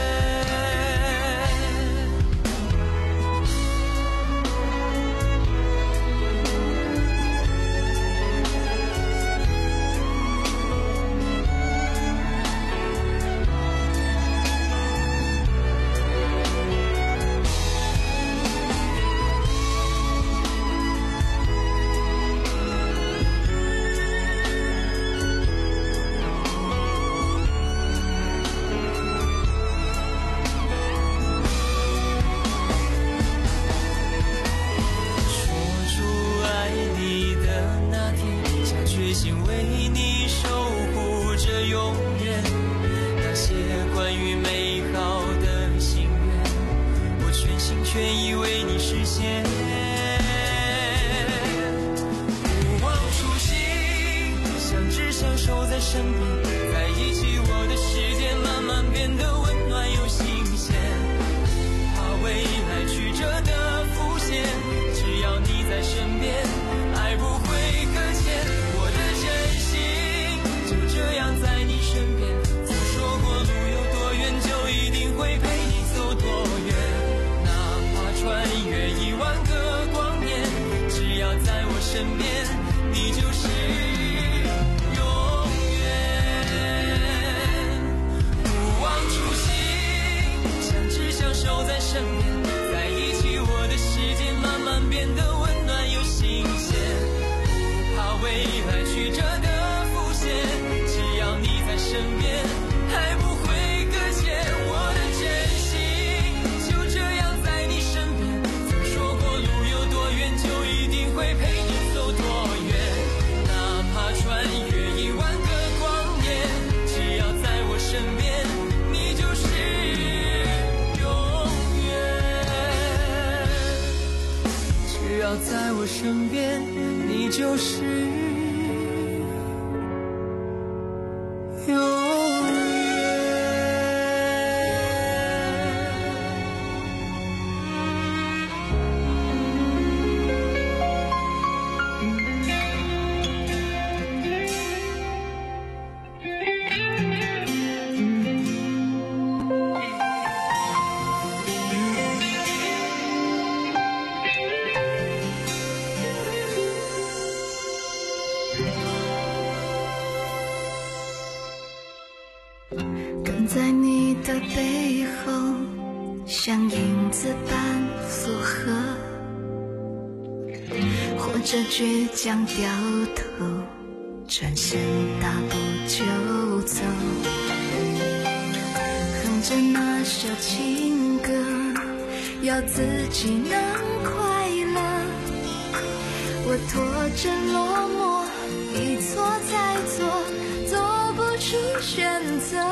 身边，在一起我的世界慢慢变得温暖又新鲜，怕未来曲折的浮现，只要你在身边，爱不会搁浅，我的真心就这样在你身边，曾说过路有多远就一定会陪你走多远，哪怕穿越一万个光年，只要在我身边，你就是永远。不忘初心，相知相守在身边，在一起我的世界慢慢变得温暖又新鲜，不怕未来曲折的浮现，只要你在身边，爱不会搁浅，我的真心就这样在你身边，曾说过路有多远就一定会陪你走多远，哪怕穿越一万个光年，只要在我身边，你就是永远，只要在我身边，你就是永远。 跟在你的背后，像影子般附和，或者倔强掉头，转身大步就走，哼着那首情歌，要自己能快乐，我拖着落寞，一错再错，做不出选择，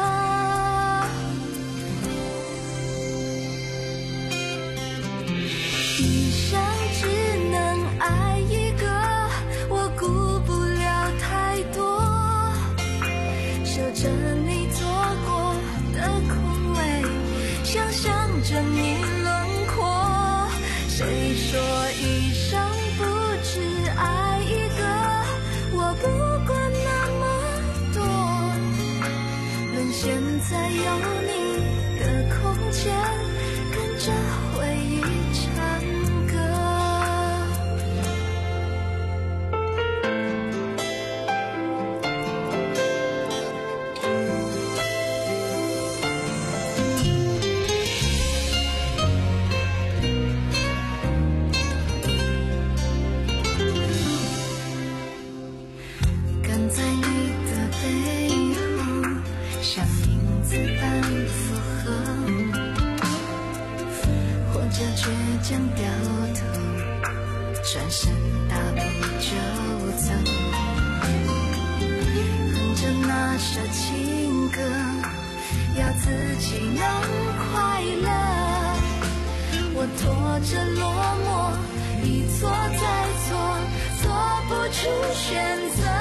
一生只能爱一个，我顾不了太多，守着你做过的空位，想象着你轮廓，谁说一生不只爱一个，我不管那么多，沦陷在有你的空间，跟着回忆唱歌。跟在你的背后，像影子般附和，或者倔强掉头，转身大步就走，哼着那首情歌，要自己能快乐，我拖着落寞，一错再错，做不出选择，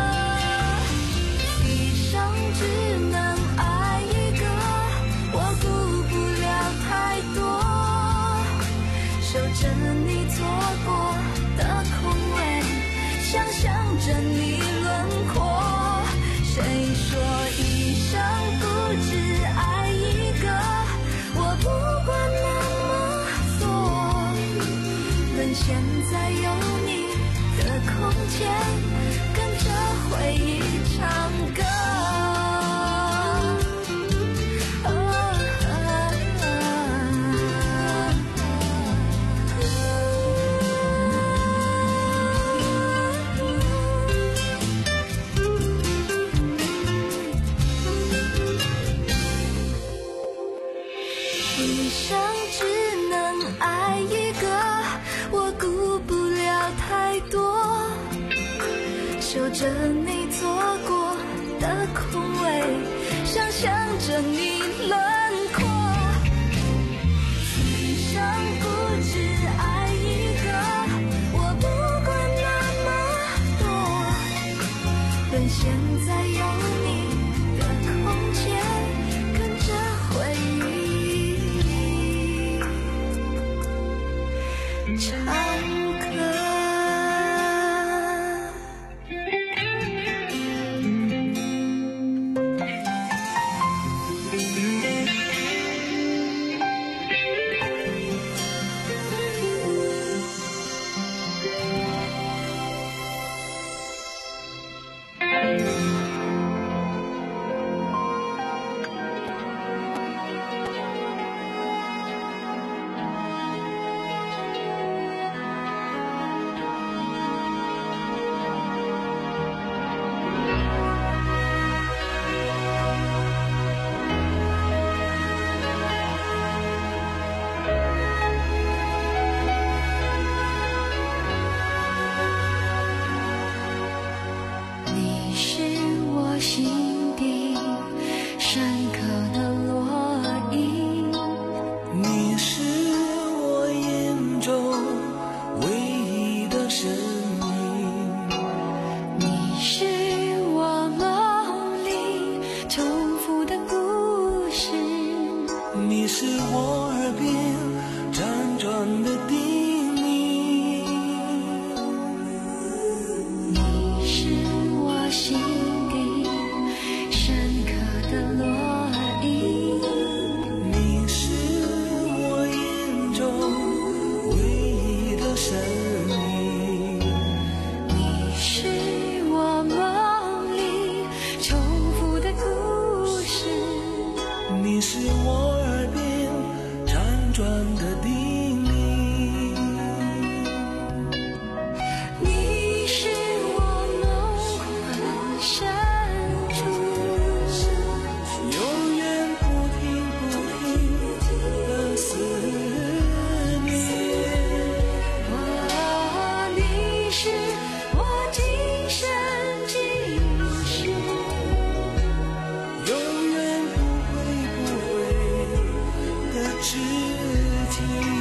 一生只能爱一个，我顾不了太多，守着你做过的空位，想象着你轮廓，谁说一生不只爱一个，我不管那么多，沦陷在有你的空间，跟着回忆唱歌。一生只能爱一个，我顾不了太多，守着你做过的空位，想象着你轮廓，一生不只爱一个，我不管那么多，沦陷在有你是我耳边辗转的叮咛， 你是我心底深刻的烙印， 你是我眼中唯一的神明， 你是我梦里重复的故事， 你是我耳边辗转的叮咛， 你是我梦魂深处永远不停不停的思念。 哦，你是我今生今世永远不会不会的知己。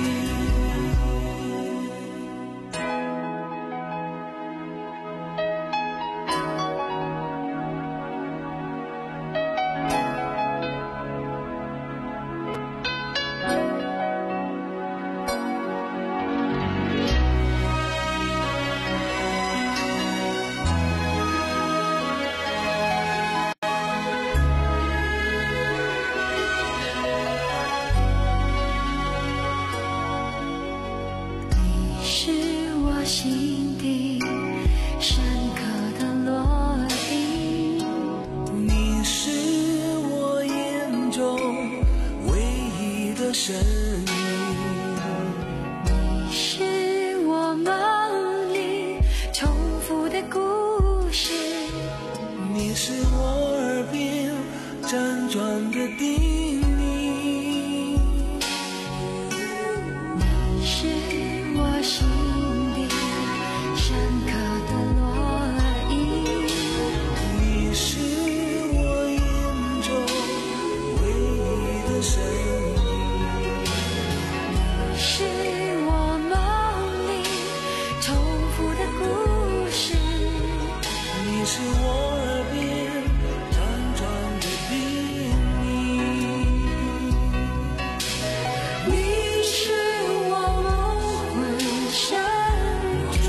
你是我心底深刻的烙印， 你是我眼中唯一的神明， 你是我梦里重复的故事， 你是我耳边辗转的叮咛， 你是我心底深刻的烙印， 你是我眼中唯一的神明， 你是我梦里重复的故事， 你是我耳边辗转的叮咛， 你是我梦魂深处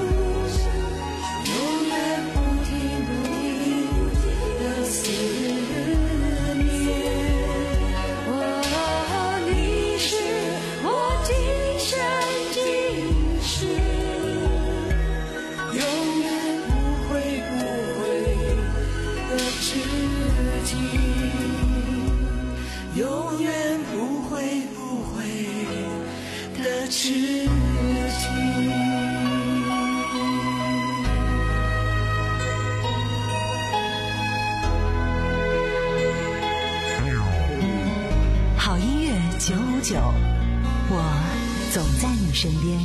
永远不停不停的思念。 哦，你是我今生今世永远不会不会的知己，永远不会不会的知己。 好音乐九五九，我总在你身边。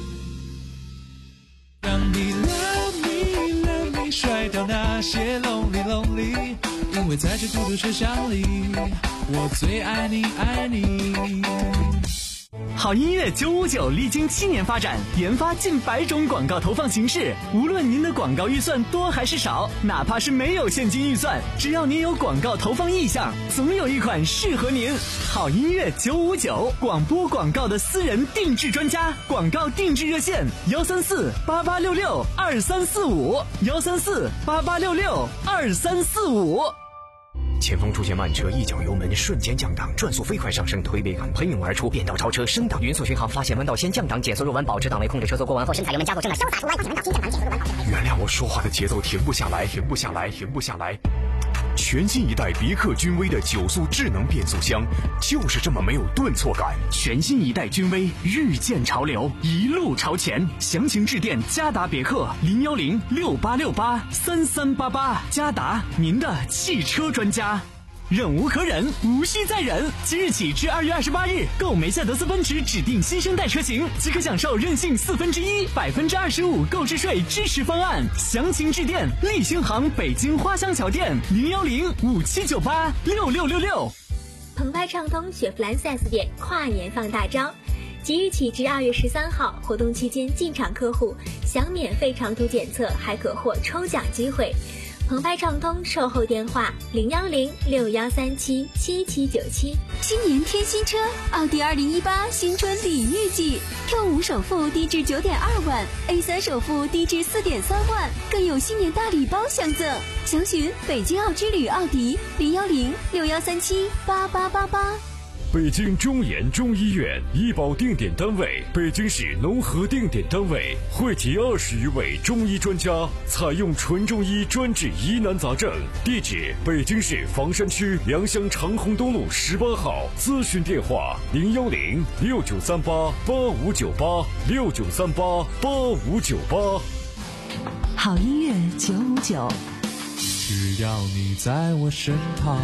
让你 love me love me 甩掉那些 lonely lonely， 因为在这孤独车厢里，我最爱你爱你。 好音乐九五九历经七年发展，研发近百种广告投放形式。无论您的广告预算多还是少，哪怕是没有现金预算，只要您有广告投放意向，总有一款适合您。好音乐九五九，广播广告的私人定制专家，广告定制热线：幺三四八八六六二三四五，幺三四八八六六二三四五。 前方出现慢车，一脚油门瞬间降档，转速飞快上升，推背感喷涌而出，变道超车升档，匀速巡航，发现弯道先降档，减速入弯，保持档位，控制车速过弯后，身踩油门加速，正在潇洒出弯，发现弯道先降档，减速入弯，保持。原谅我说话的节奏停不下来，停不下来，停不下来。全新一代别克君威的九速智能变速箱，就是这么没有顿挫感。 全新一代君威，日渐潮流，一路朝前。详情致电嘉达别克零幺零六八六八三三八八，嘉达，您的汽车专家。忍无可忍，无需再忍。即日起至二月二十八日，购梅赛德斯奔驰指定新生代车型，即可享受任性四分之一、百分之二十五购置税支持方案。详情致电立星行北京花乡桥店零幺零五七九八六六六六。 澎湃畅通雪佛兰 四 S 店跨年放大招，即日起至二月十三号，活动期间进场客户享免费长途检测，还可获抽奖机会。 澎湃畅通售后电话零幺零六幺三七七七九七。 新年添新车，奥迪二零一八新春礼遇季 ，Q 五首付低至九点二万 ，A 三首付低至四点三万，更有新年大礼包相赠。详询北京奥之旅奥迪零幺零六幺三七八八八八。 北京中研中医院医保定点单位，北京市农合定点单位，汇集二十余位中医专家，采用纯中医专治疑难杂症。地址：北京市房山区良乡长虹东路十八号。咨询电话：零幺零六九三八八五九八六九三八八五九八。 好音乐九五九， 只要你在我身旁。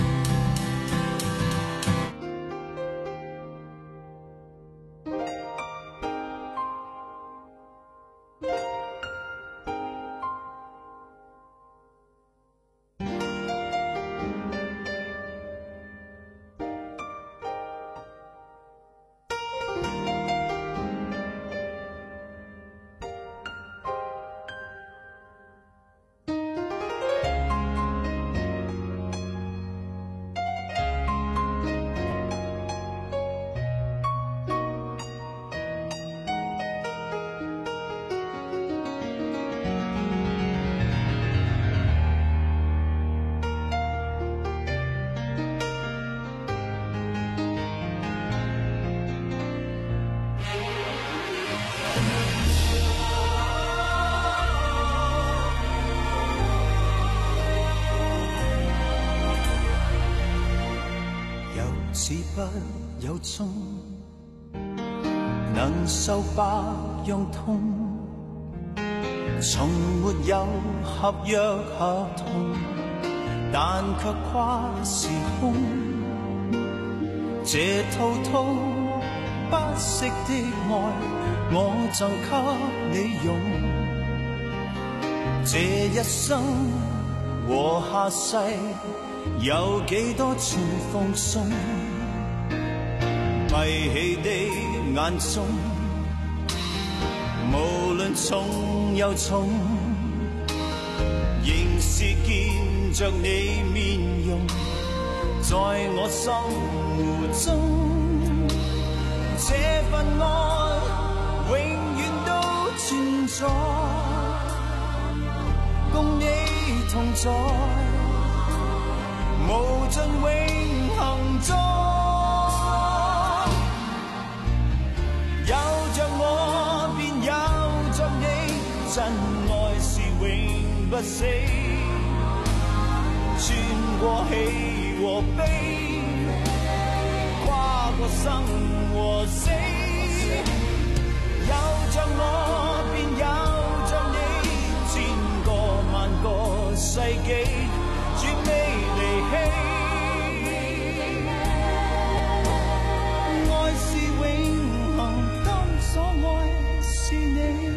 似不有衷，能受百樣痛，從沒有合約合同，但卻跨時空。這滔滔不息的愛，我贈給你用。這一生和下世，有幾多次放鬆？閉起的眼中，無論重又重，仍是見着你面容，在我心湖中。這份愛永遠都存在，共你同在，無盡永恆中。有着我便有着你，真愛是永不死，穿過喜和悲，跨過生和死。有着我便有着你，千個萬個世紀，絕未離棄。愛是永恆，當所愛是你。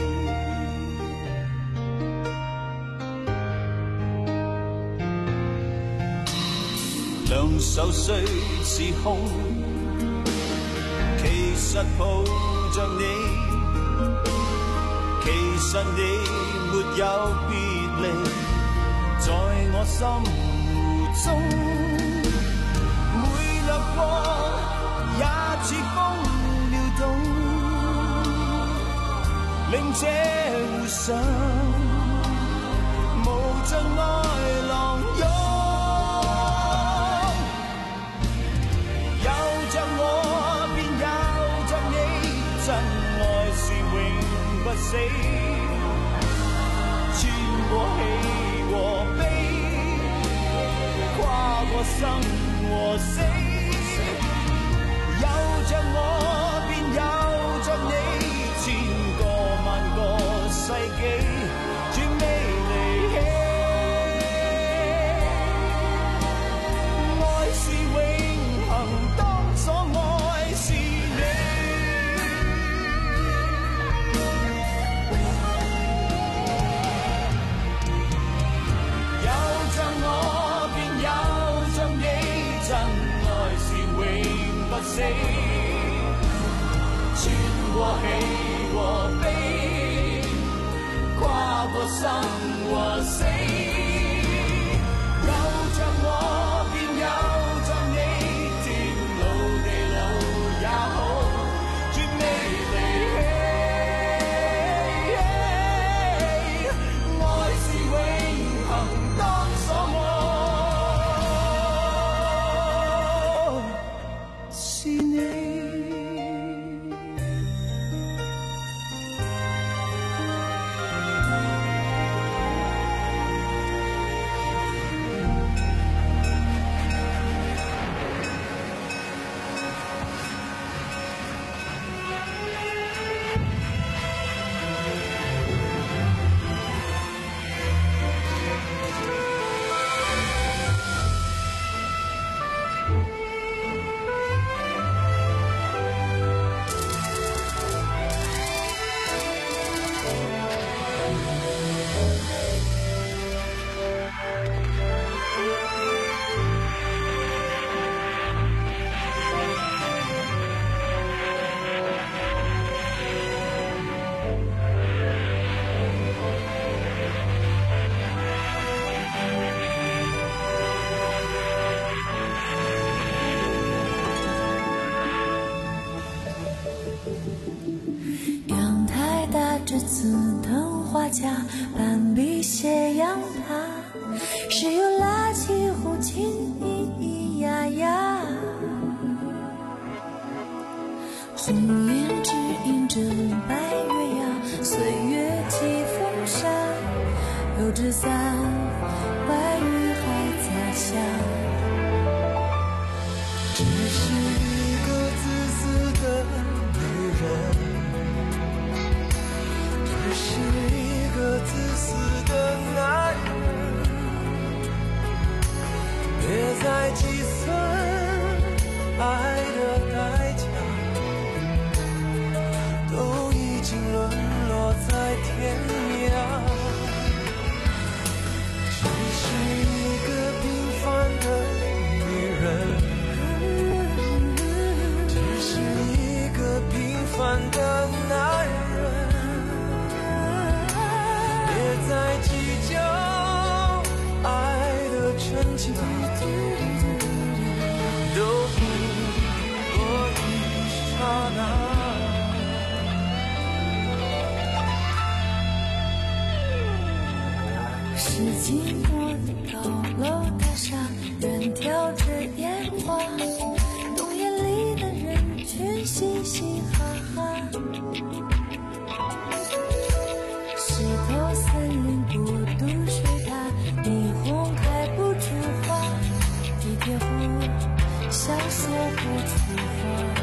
兩手雖是空，其實抱着你，其實你沒有別離，在我心湖中，每掠過也似風撩動，令這湖上無盡愛浪湧。死，穿過喜和悲，跨過生和死。有着我便有着你，千個萬個世紀，絕未離棄。愛是永恆，當所愛是你。死，穿過喜和悲，跨過生和死。 着紫藤花架，半壁斜阳塔，谁又拉起胡琴咿咿呀呀？红颜只映着白月呀，岁月起风沙，油纸伞，白雨还在下。 只是一个自私的女人，只是一个自私的男人，别再计算爱的代价，都已经沦落在天涯。只是一个平凡的女人，只是一个平凡的男人，别再计较爱的真假，都不过一刹那。 是寂寞的高楼大厦，远眺着烟花，冬夜里的人群嘻嘻哈哈。石头森林过渡水塔，霓虹开不出花，地铁湖想说不出话。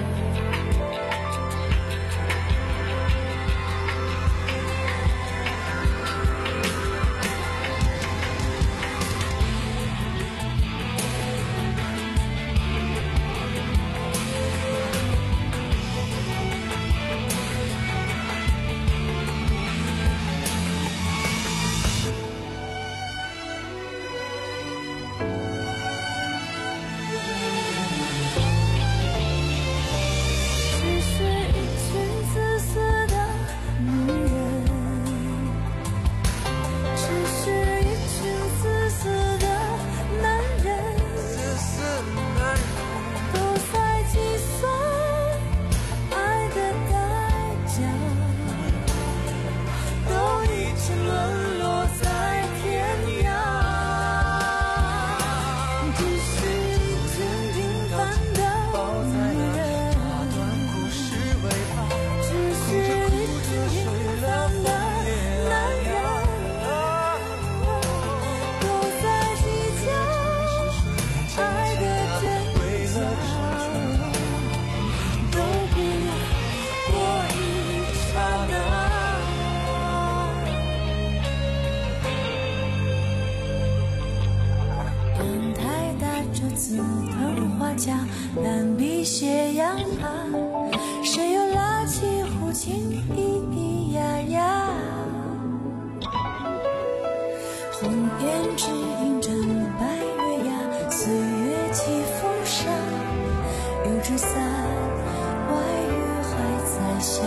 半壁斜阳塔，谁又拉起胡琴咿咿呀呀？红颜只映着白月呀，岁月起风沙，油纸伞，外雨还在下。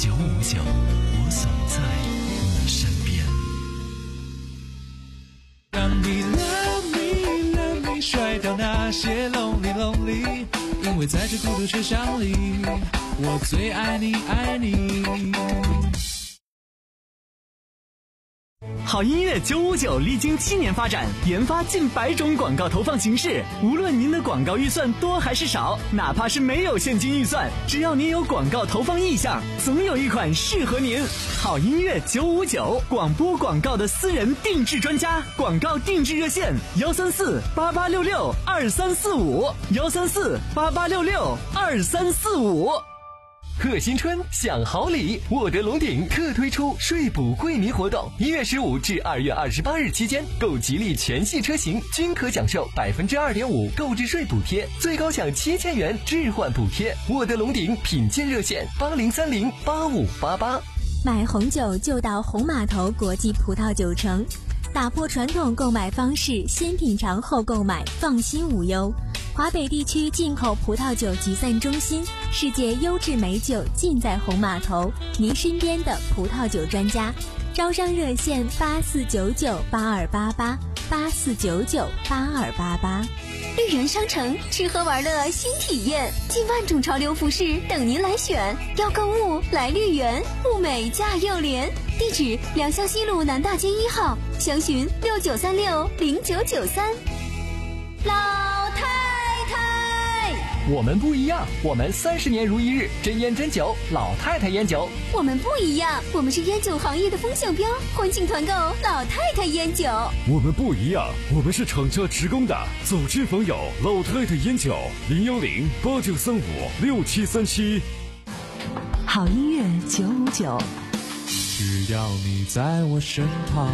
九五九，我总在你身边。 让你 love me love me 甩掉那些 lonely lonely， 因为在这孤独车厢里，我最爱你爱你。 好音乐九五九历经七年发展，研发近百种广告投放形式。无论您的广告预算多还是少，哪怕是没有现金预算，只要您有广告投放意向，总有一款适合您。好音乐九五九，广播广告的私人定制专家，广告定制热线：幺三四八八六六二三四五，幺三四八八六六二三四五。 贺新春享好礼，沃德龙鼎特推出税补惠民活动，一月十五至二月二十八日期间，购吉利全系车型均可享受百分之二点五购置税补贴，最高享七千元置换补贴。沃德龙鼎品鉴热线：八零三零八五八八。 买红酒就到红码头国际葡萄酒城，打破传统购买方式，先品尝后购买，放心无忧。华北地区进口葡萄酒集散中心，世界优质美酒尽在红码头，您身边的葡萄酒专家。招商热线：八四九九八二八八，八四九九八二八八。 绿源商城，吃喝玩乐新体验，近万种潮流服饰等您来选。要购物来绿源，物美价又廉。地址：良乡西路南大街一号，详询六九三六零九九三。老太太， 我们不一样，我们三十年如一日，真烟真酒，老太太烟酒。 我们不一样，我们是烟酒行业的风向标，欢庆团购老太太烟酒。 我们不一样，我们是厂家职工的，走进访友老太太烟酒，零幺零八九三五六七三七。 好音乐九五九， 只要你在我身旁。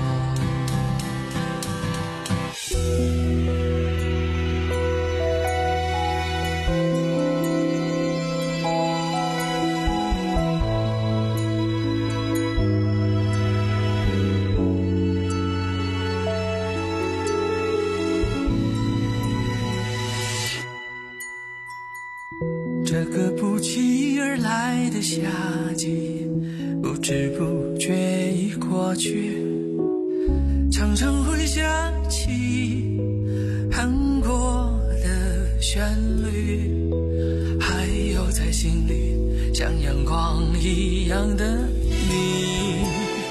这个不期而来的夏季，不知不觉已过去，常常会想起喊过的旋律，还有在心里像阳光一样的你。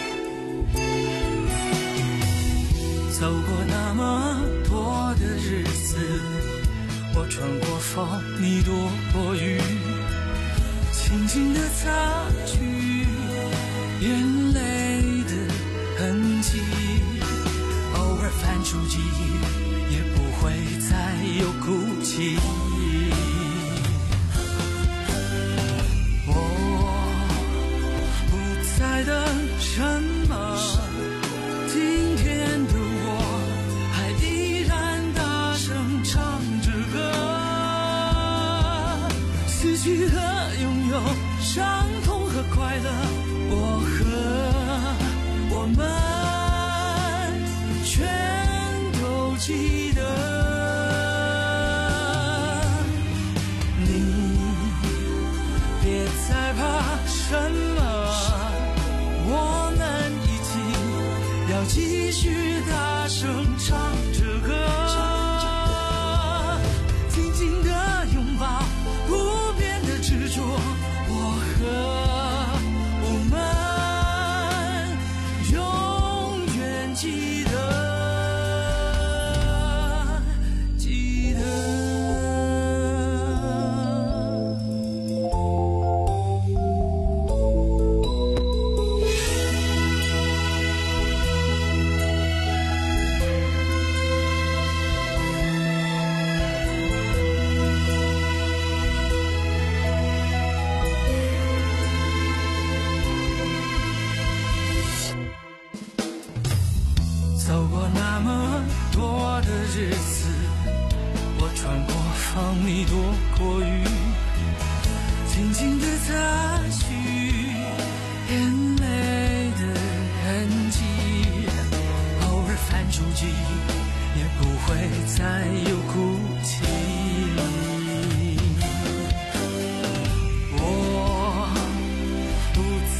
走过那么多的日子，我穿过风，你躲过雨，轻轻地擦去眼泪的痕迹，偶尔翻出记忆，也不会再有哭泣。我不再等什么，今天的我还依然大声唱着歌，失去和拥有，伤痛和快乐，我和我们全都记得。你别再怕什么，我们一起要继续大声唱着歌，紧紧的拥抱，不变的执着，我和我们永远记得，记得。走过那么多的日子，我穿过风，你躲过雨，轻轻地擦去眼泪的痕迹，偶尔翻出记忆，也不会再有哭泣。我不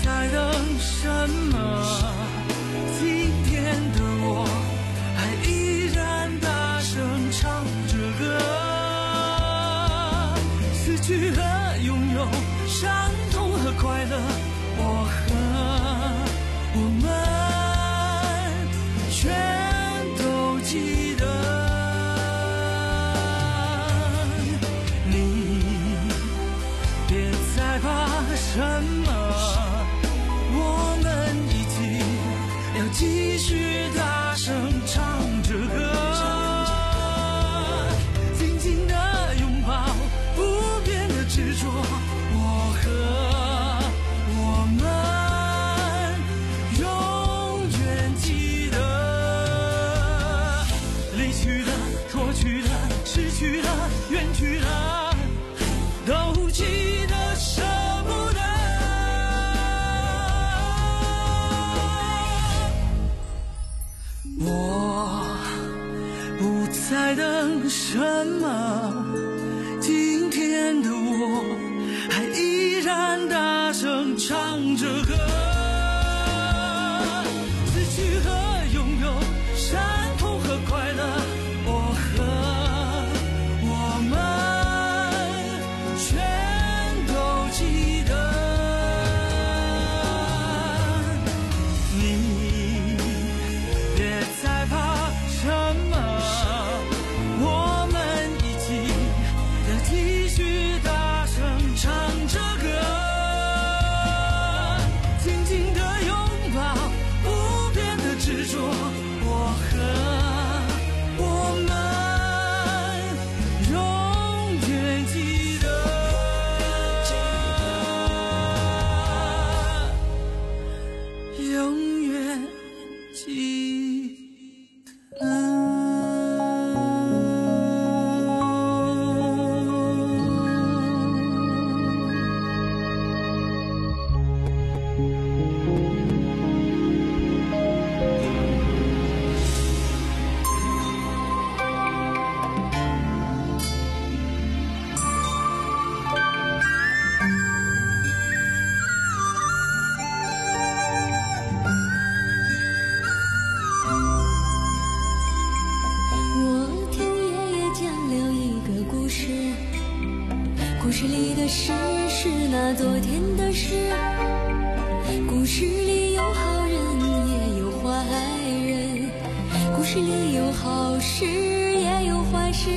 么？今天的我还依然大声唱着歌，失去和拥有，伤痛和快乐，我和我们全都记得。你别再怕什么，我们一起要继续大声唱着歌，紧紧的拥抱，不变的执着，我和我们永远记得。离去了，脱去了，失去了，远去了，都记得舍不得。我不再等什么，今天的我还依然大声唱着歌，失去和拥有，伤痛和快乐，我和我们全都记得。你别再怕什么，我们一起要继续大声唱着歌，紧紧的拥抱，不变的执着，我和我们永远记得，永远记得。 我听爷爷讲了一个故事，故事里的事是那昨天的事，故事里有好人也有坏人，故事里有好事也有坏事。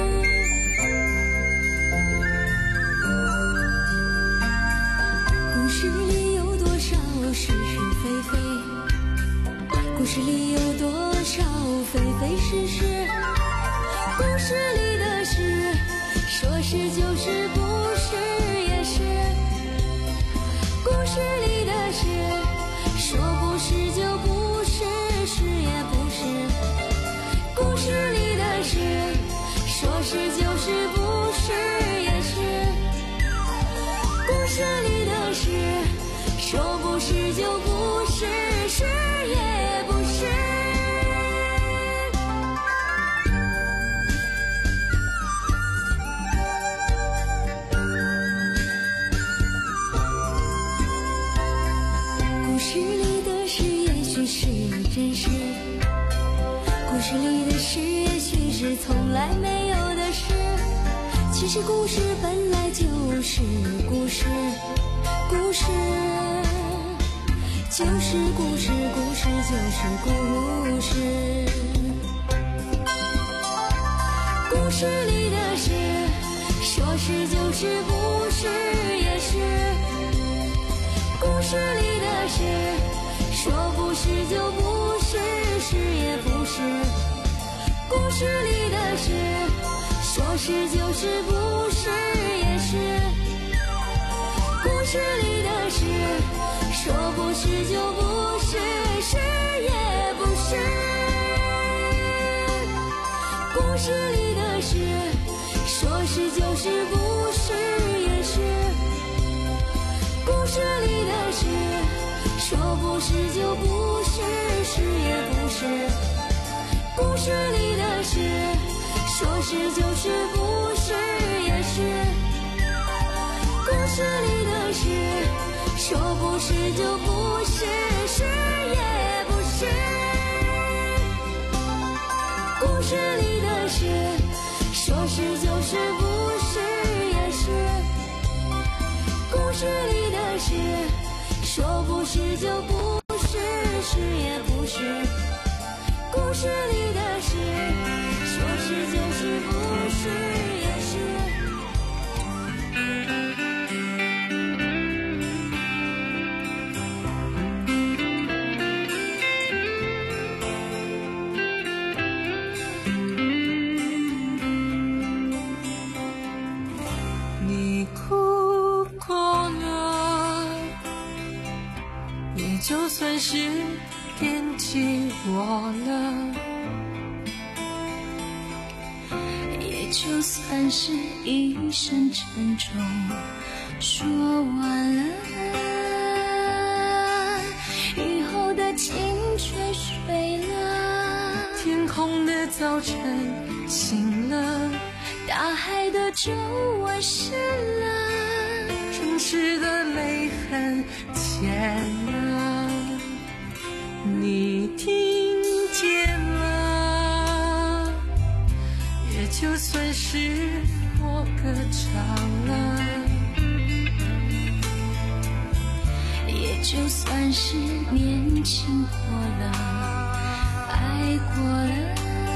故事里有多少是是非非，故事里有多少非非是是，故事里的事说是就是，不是也是，故事里的事说不是就不是，是也不是，故事里的事说是就是，不是也是，故事里的事说不是就不是，是也不是。故事里的事也许是真实，故事里的事也许是从来没有的事，其实故事本来就是故事，故事就是故事，故事就是故事。故事里的事说是就是，不是也是，故事里的事说不是就不是，是也不是，故事里的事说是就是，不是也是，故事里的事说不是就不是，是也不是，故事里的事说是就是，不是也是，故事里的事说不是就不是，是也不是，故事里的事说是就是，不是也是，故事里的事说不是就不是，是也不是。故事里的事，说是就是，不是也是。故事里的事，说不是就不是，是也不是。故事里的事，说是就是，不是也是。 你哭过了，也就算是惦记我了， 也就算是一声沉重说完了。以后的青春睡了， 天空的早晨醒了， 大海的皱纹湿了， 城市的泪痕浅了。你听见了，也就算是我歌唱了， 也就算是年轻过了，爱过了。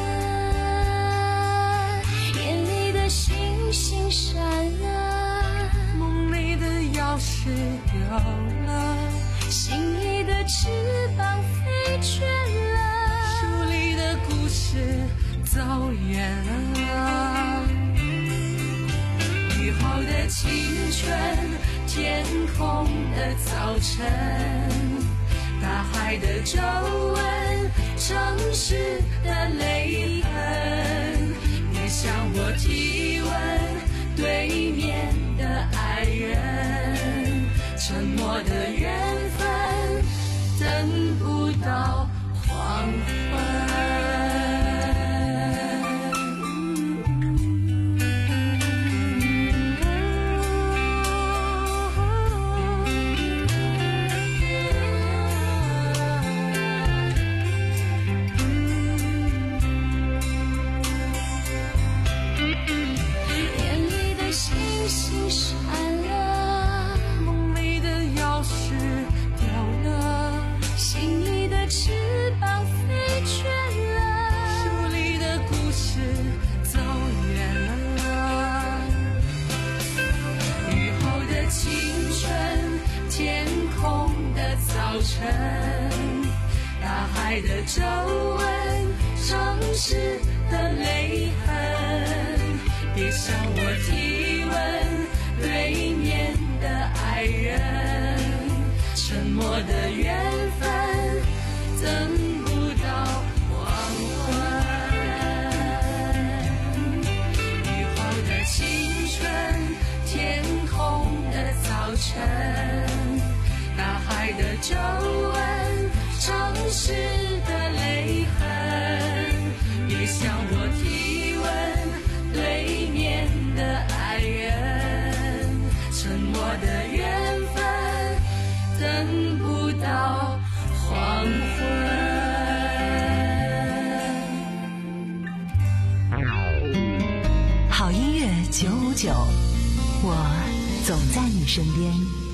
眼里的星星闪了， 梦里的钥匙丢了， 心里的翅膀飞去了， 书里的故事早远了。以后的青春，天空的早晨，大海的皱纹，城市的泪痕，别向我提问对面的爱人，沉默的缘分等不到黄昏。大海的皱纹，城市的泪痕，别向我提问对面的爱人，沉默的缘分等不到黄昏。以后的青春，天空的早晨，大海的皱纹，城市的泪痕，别向我提问对面的爱人，沉默的缘分等不到黄昏。 好音乐九五九，我总在你身边。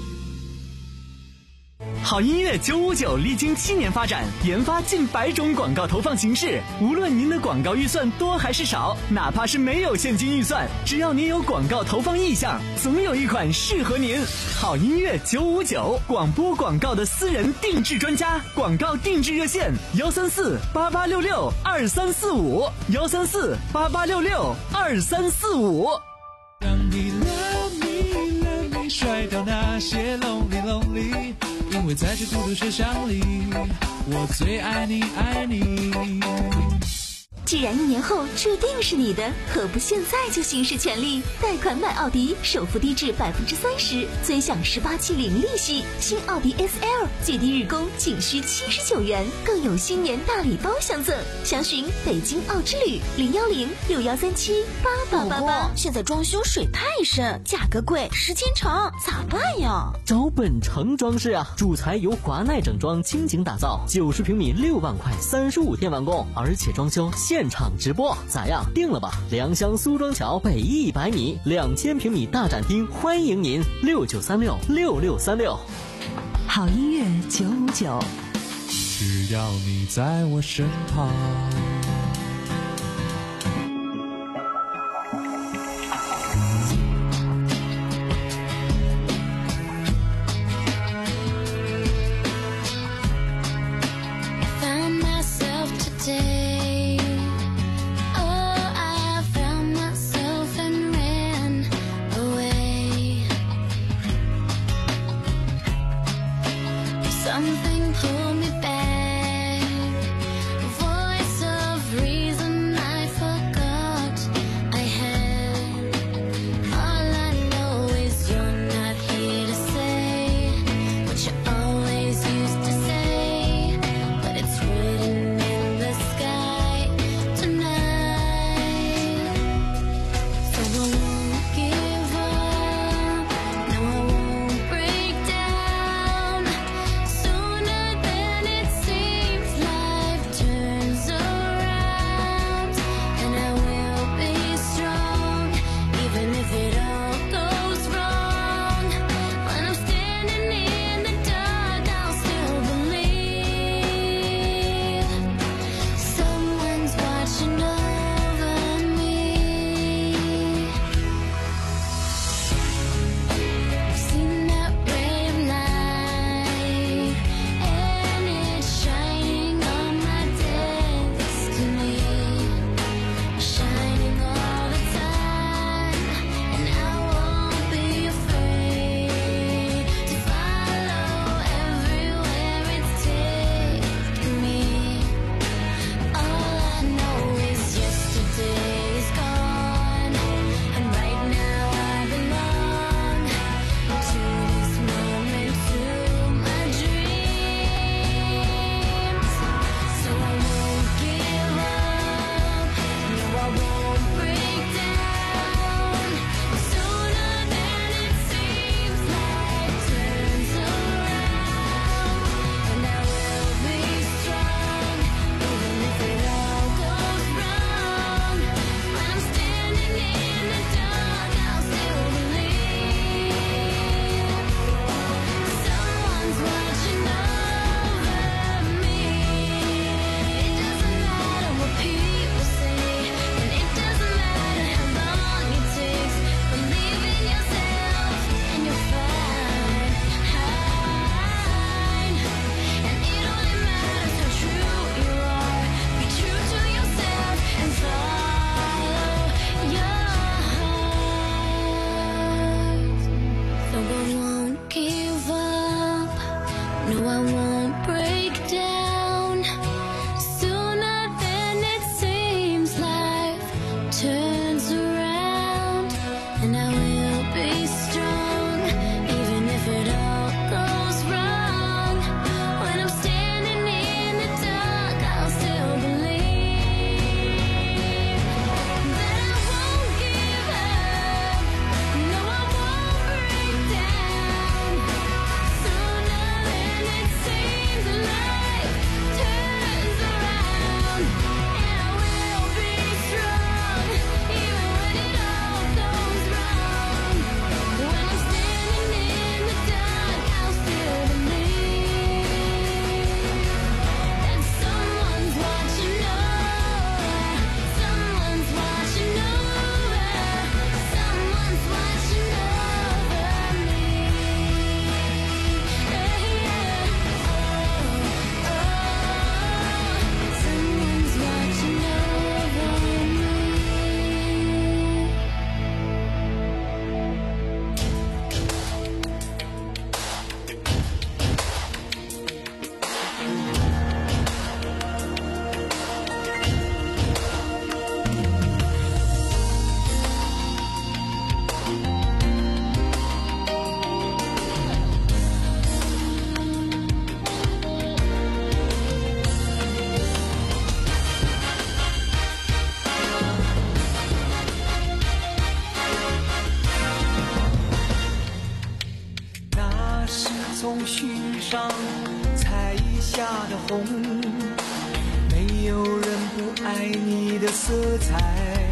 好音乐九五九历经七年发展，研发近百种广告投放形式。无论您的广告预算多还是少，哪怕是没有现金预算，只要您有广告投放意向，总有一款适合您。好音乐九五九，广播广告的私人定制专家，广告定制热线：幺三四八八六六二三四五，幺三四八八六六二三四五。 让你 love me love me， 甩掉那些 lonely lonely。因为在这孤独学校里，我最爱你爱你。 既然一年后注定是你的，何不现在就行使权利？贷款买奥迪，首付低至百分之三十，尊享十八期零利息。新奥迪 S L 最低日供仅需七十九元，更有新年大礼包相赠。详询北京奥之旅零幺零六幺三七八八八八。 现在装修水太深，价格贵，时间长，咋办呀？ 找本城装饰啊，主材由华奈整装倾情打造，九十平米六万块，三十五天完工，而且装修现场直播，咋样？定了吧！良乡苏庄桥北一百米，两千平米大展厅，欢迎您六九三六六六三六。 好音乐九五九， 只要你在我身旁。 Something pulled me back, voice of reason I forgot I had. All I know is you're not here to say what you always used to say, but it's written in the sky tonight. So I won't give up, no I won't break down. Sooner than it seems, life turns around, and I will be strong, even if it all goes wrong. When I'm standing in the dark, I'll still believe someone's watching over me. I've seen that ray of light, and it's shining on my destiny, shining all the time, and I won't be afraid to follow everywhere it's taking me. All I know is yesterday is gone, and right now I belong to this moment, to my dreams. So I won't give up, no I won't break down. Sooner than it seems, life turns around, and I will be strong, even if it all goes wrong. When I'm standing in the dark, I'll still believe someone's watching over me. It doesn't matter what people say, and it doesn't matter how long it takes. Believe in yourself and you'll find, and it only matters how true you are. Be true to yourself and follow your heart. So I won't give up, no I won't break down. Sooner than it seems, life turns around, and I will be strong, even if it all goes wrong. When I'm standing in the dark, I'll still believe that I won't give up, no I won't break down. Sooner than it seems, life 彩下的红，没有人不爱你的色彩。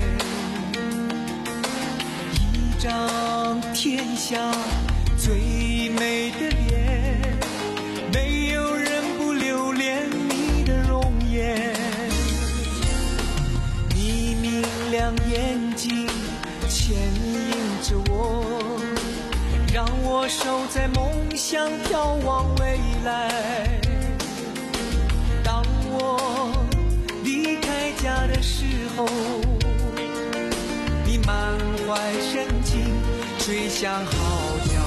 一张天下最美的脸，没有人不留恋你的容颜。你明亮眼睛牵引着我，让我守在梦想眺望未来。当我离开家的时候，你满怀深情吹响号角。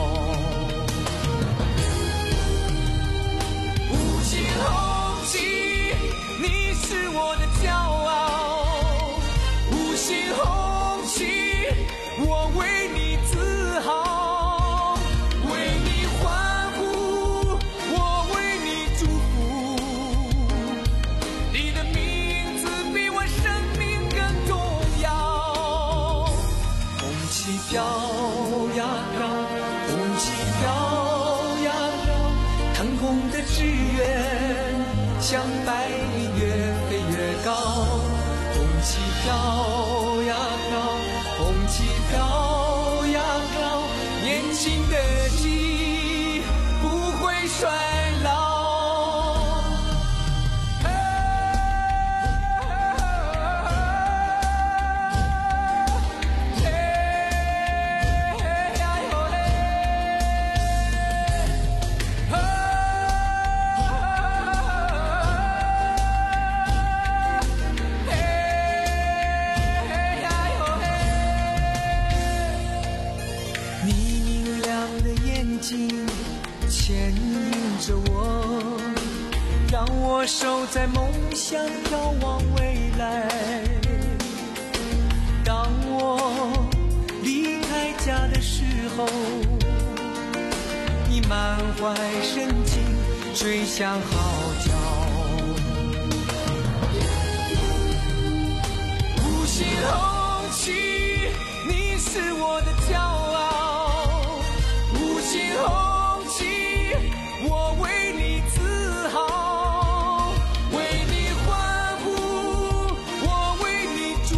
五星红旗，你是我的骄傲。五星红旗，我为你自豪，为你欢呼，我为你祝福。你的名字比我生命更重要。红旗飘呀飘，红旗飘呀飘，腾空的志愿像百里越飞越高。红旗飘呀飘，红旗飘呀飘，年轻的记忆不会衰老。牵引着我，让我守在梦想眺望未来。当我离开家的时候，你满怀深情吹响号角。五星红旗，你是我的骄傲。五星红旗，我为你自豪，为你欢呼，我为你祝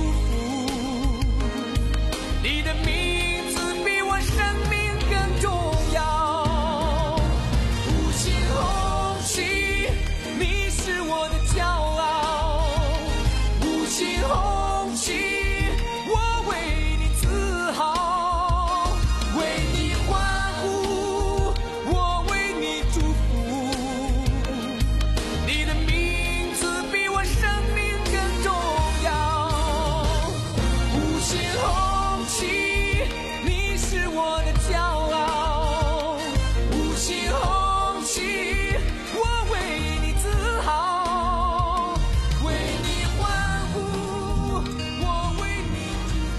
福。你的名字比我生命更重要。五星红旗，你是我的骄傲。五星红旗，我为你自豪，为你欢呼，我为你祝福。你的名字比我生命更重要。五星红旗，你是我的骄傲。五星红旗，我为你自豪，为你欢呼，我为你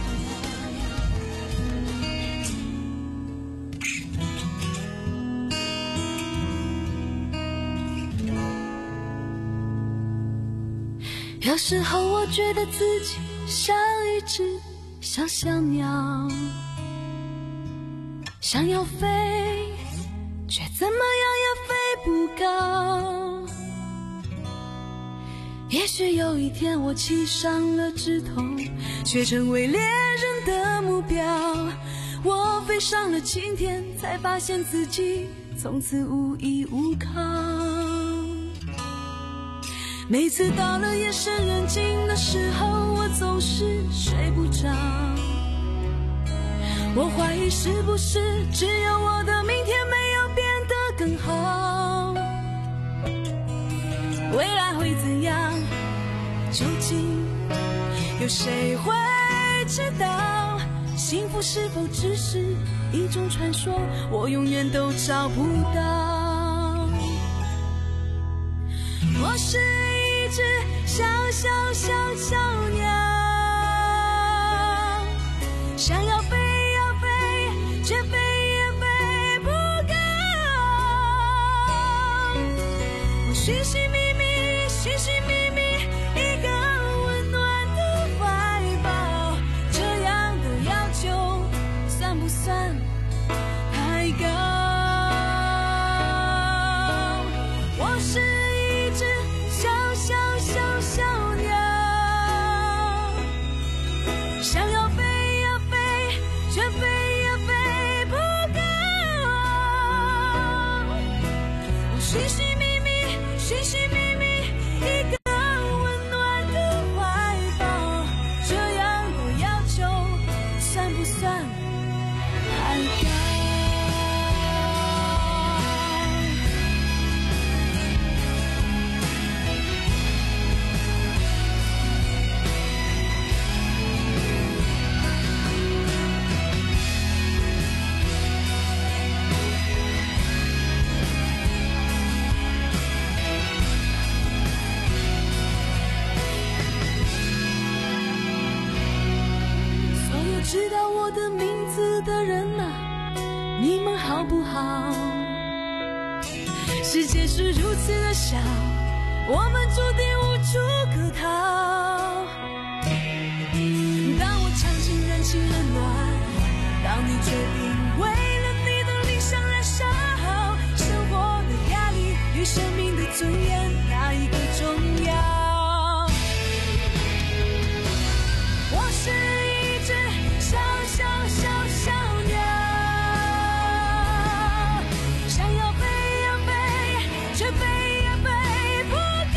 有时候我觉得自己像一只小小鸟，想要飞，却怎么样也飞不高。也许有一天我栖上了枝头，却成为猎人的目标。我飞上了青天，才发现自己从此无依无靠。每次到了夜深人静的时候，我总是睡不着。我怀疑是不是只有我的明天没有变得更好。未来会怎样，究竟有谁会知道？幸福是否只是一种传说，我永远都找不到。我是一只小小小小鸟，想要飞要飞，却飞也飞不高。我寻寻觅觅，寻寻觅觅一个温暖的怀抱，这样的要求算不算太高？ 是一只小小小小鸟，想要飞呀飞，却飞呀飞不高。我寻寻觅觅，寻寻觅觅一个温暖的怀抱，这样的要求算不算太高？知道我的名字的人啊，你们好不好？世界是如此的小，我们注定无处可逃。当我强行任性冷暖，当你决定为了你的理想燃烧，生活的压力与生命的尊严，哪一个重要？我是一只小小小小鸟，想要飞呀飞，却飞呀飞不高。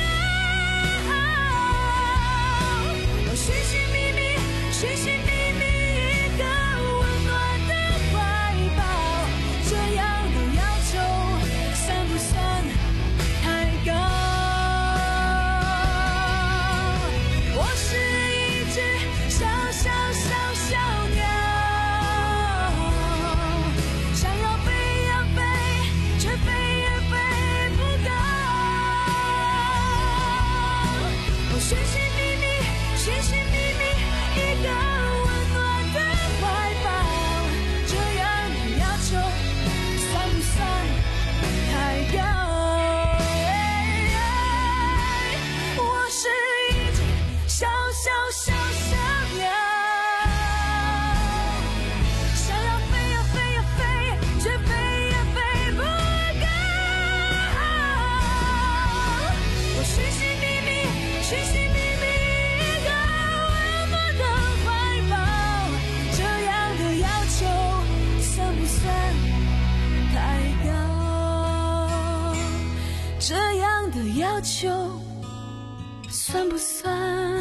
我寻寻觅觅，寻寻觅觅一个温暖的怀抱，这样的要求算不算太高？我是一只小小小小鸟，想要飞呀飞，却飞呀飞不高。我寻寻觅觅，寻寻觅觅一个温暖的怀抱，这样的要求算不算太高？我是一只小小小小鸟，想要飞呀飞呀飞，却飞呀飞不高。我寻寻觅觅，寻寻觅觅一个温暖的怀抱，这样的要求算不算太高？这样的要求算不算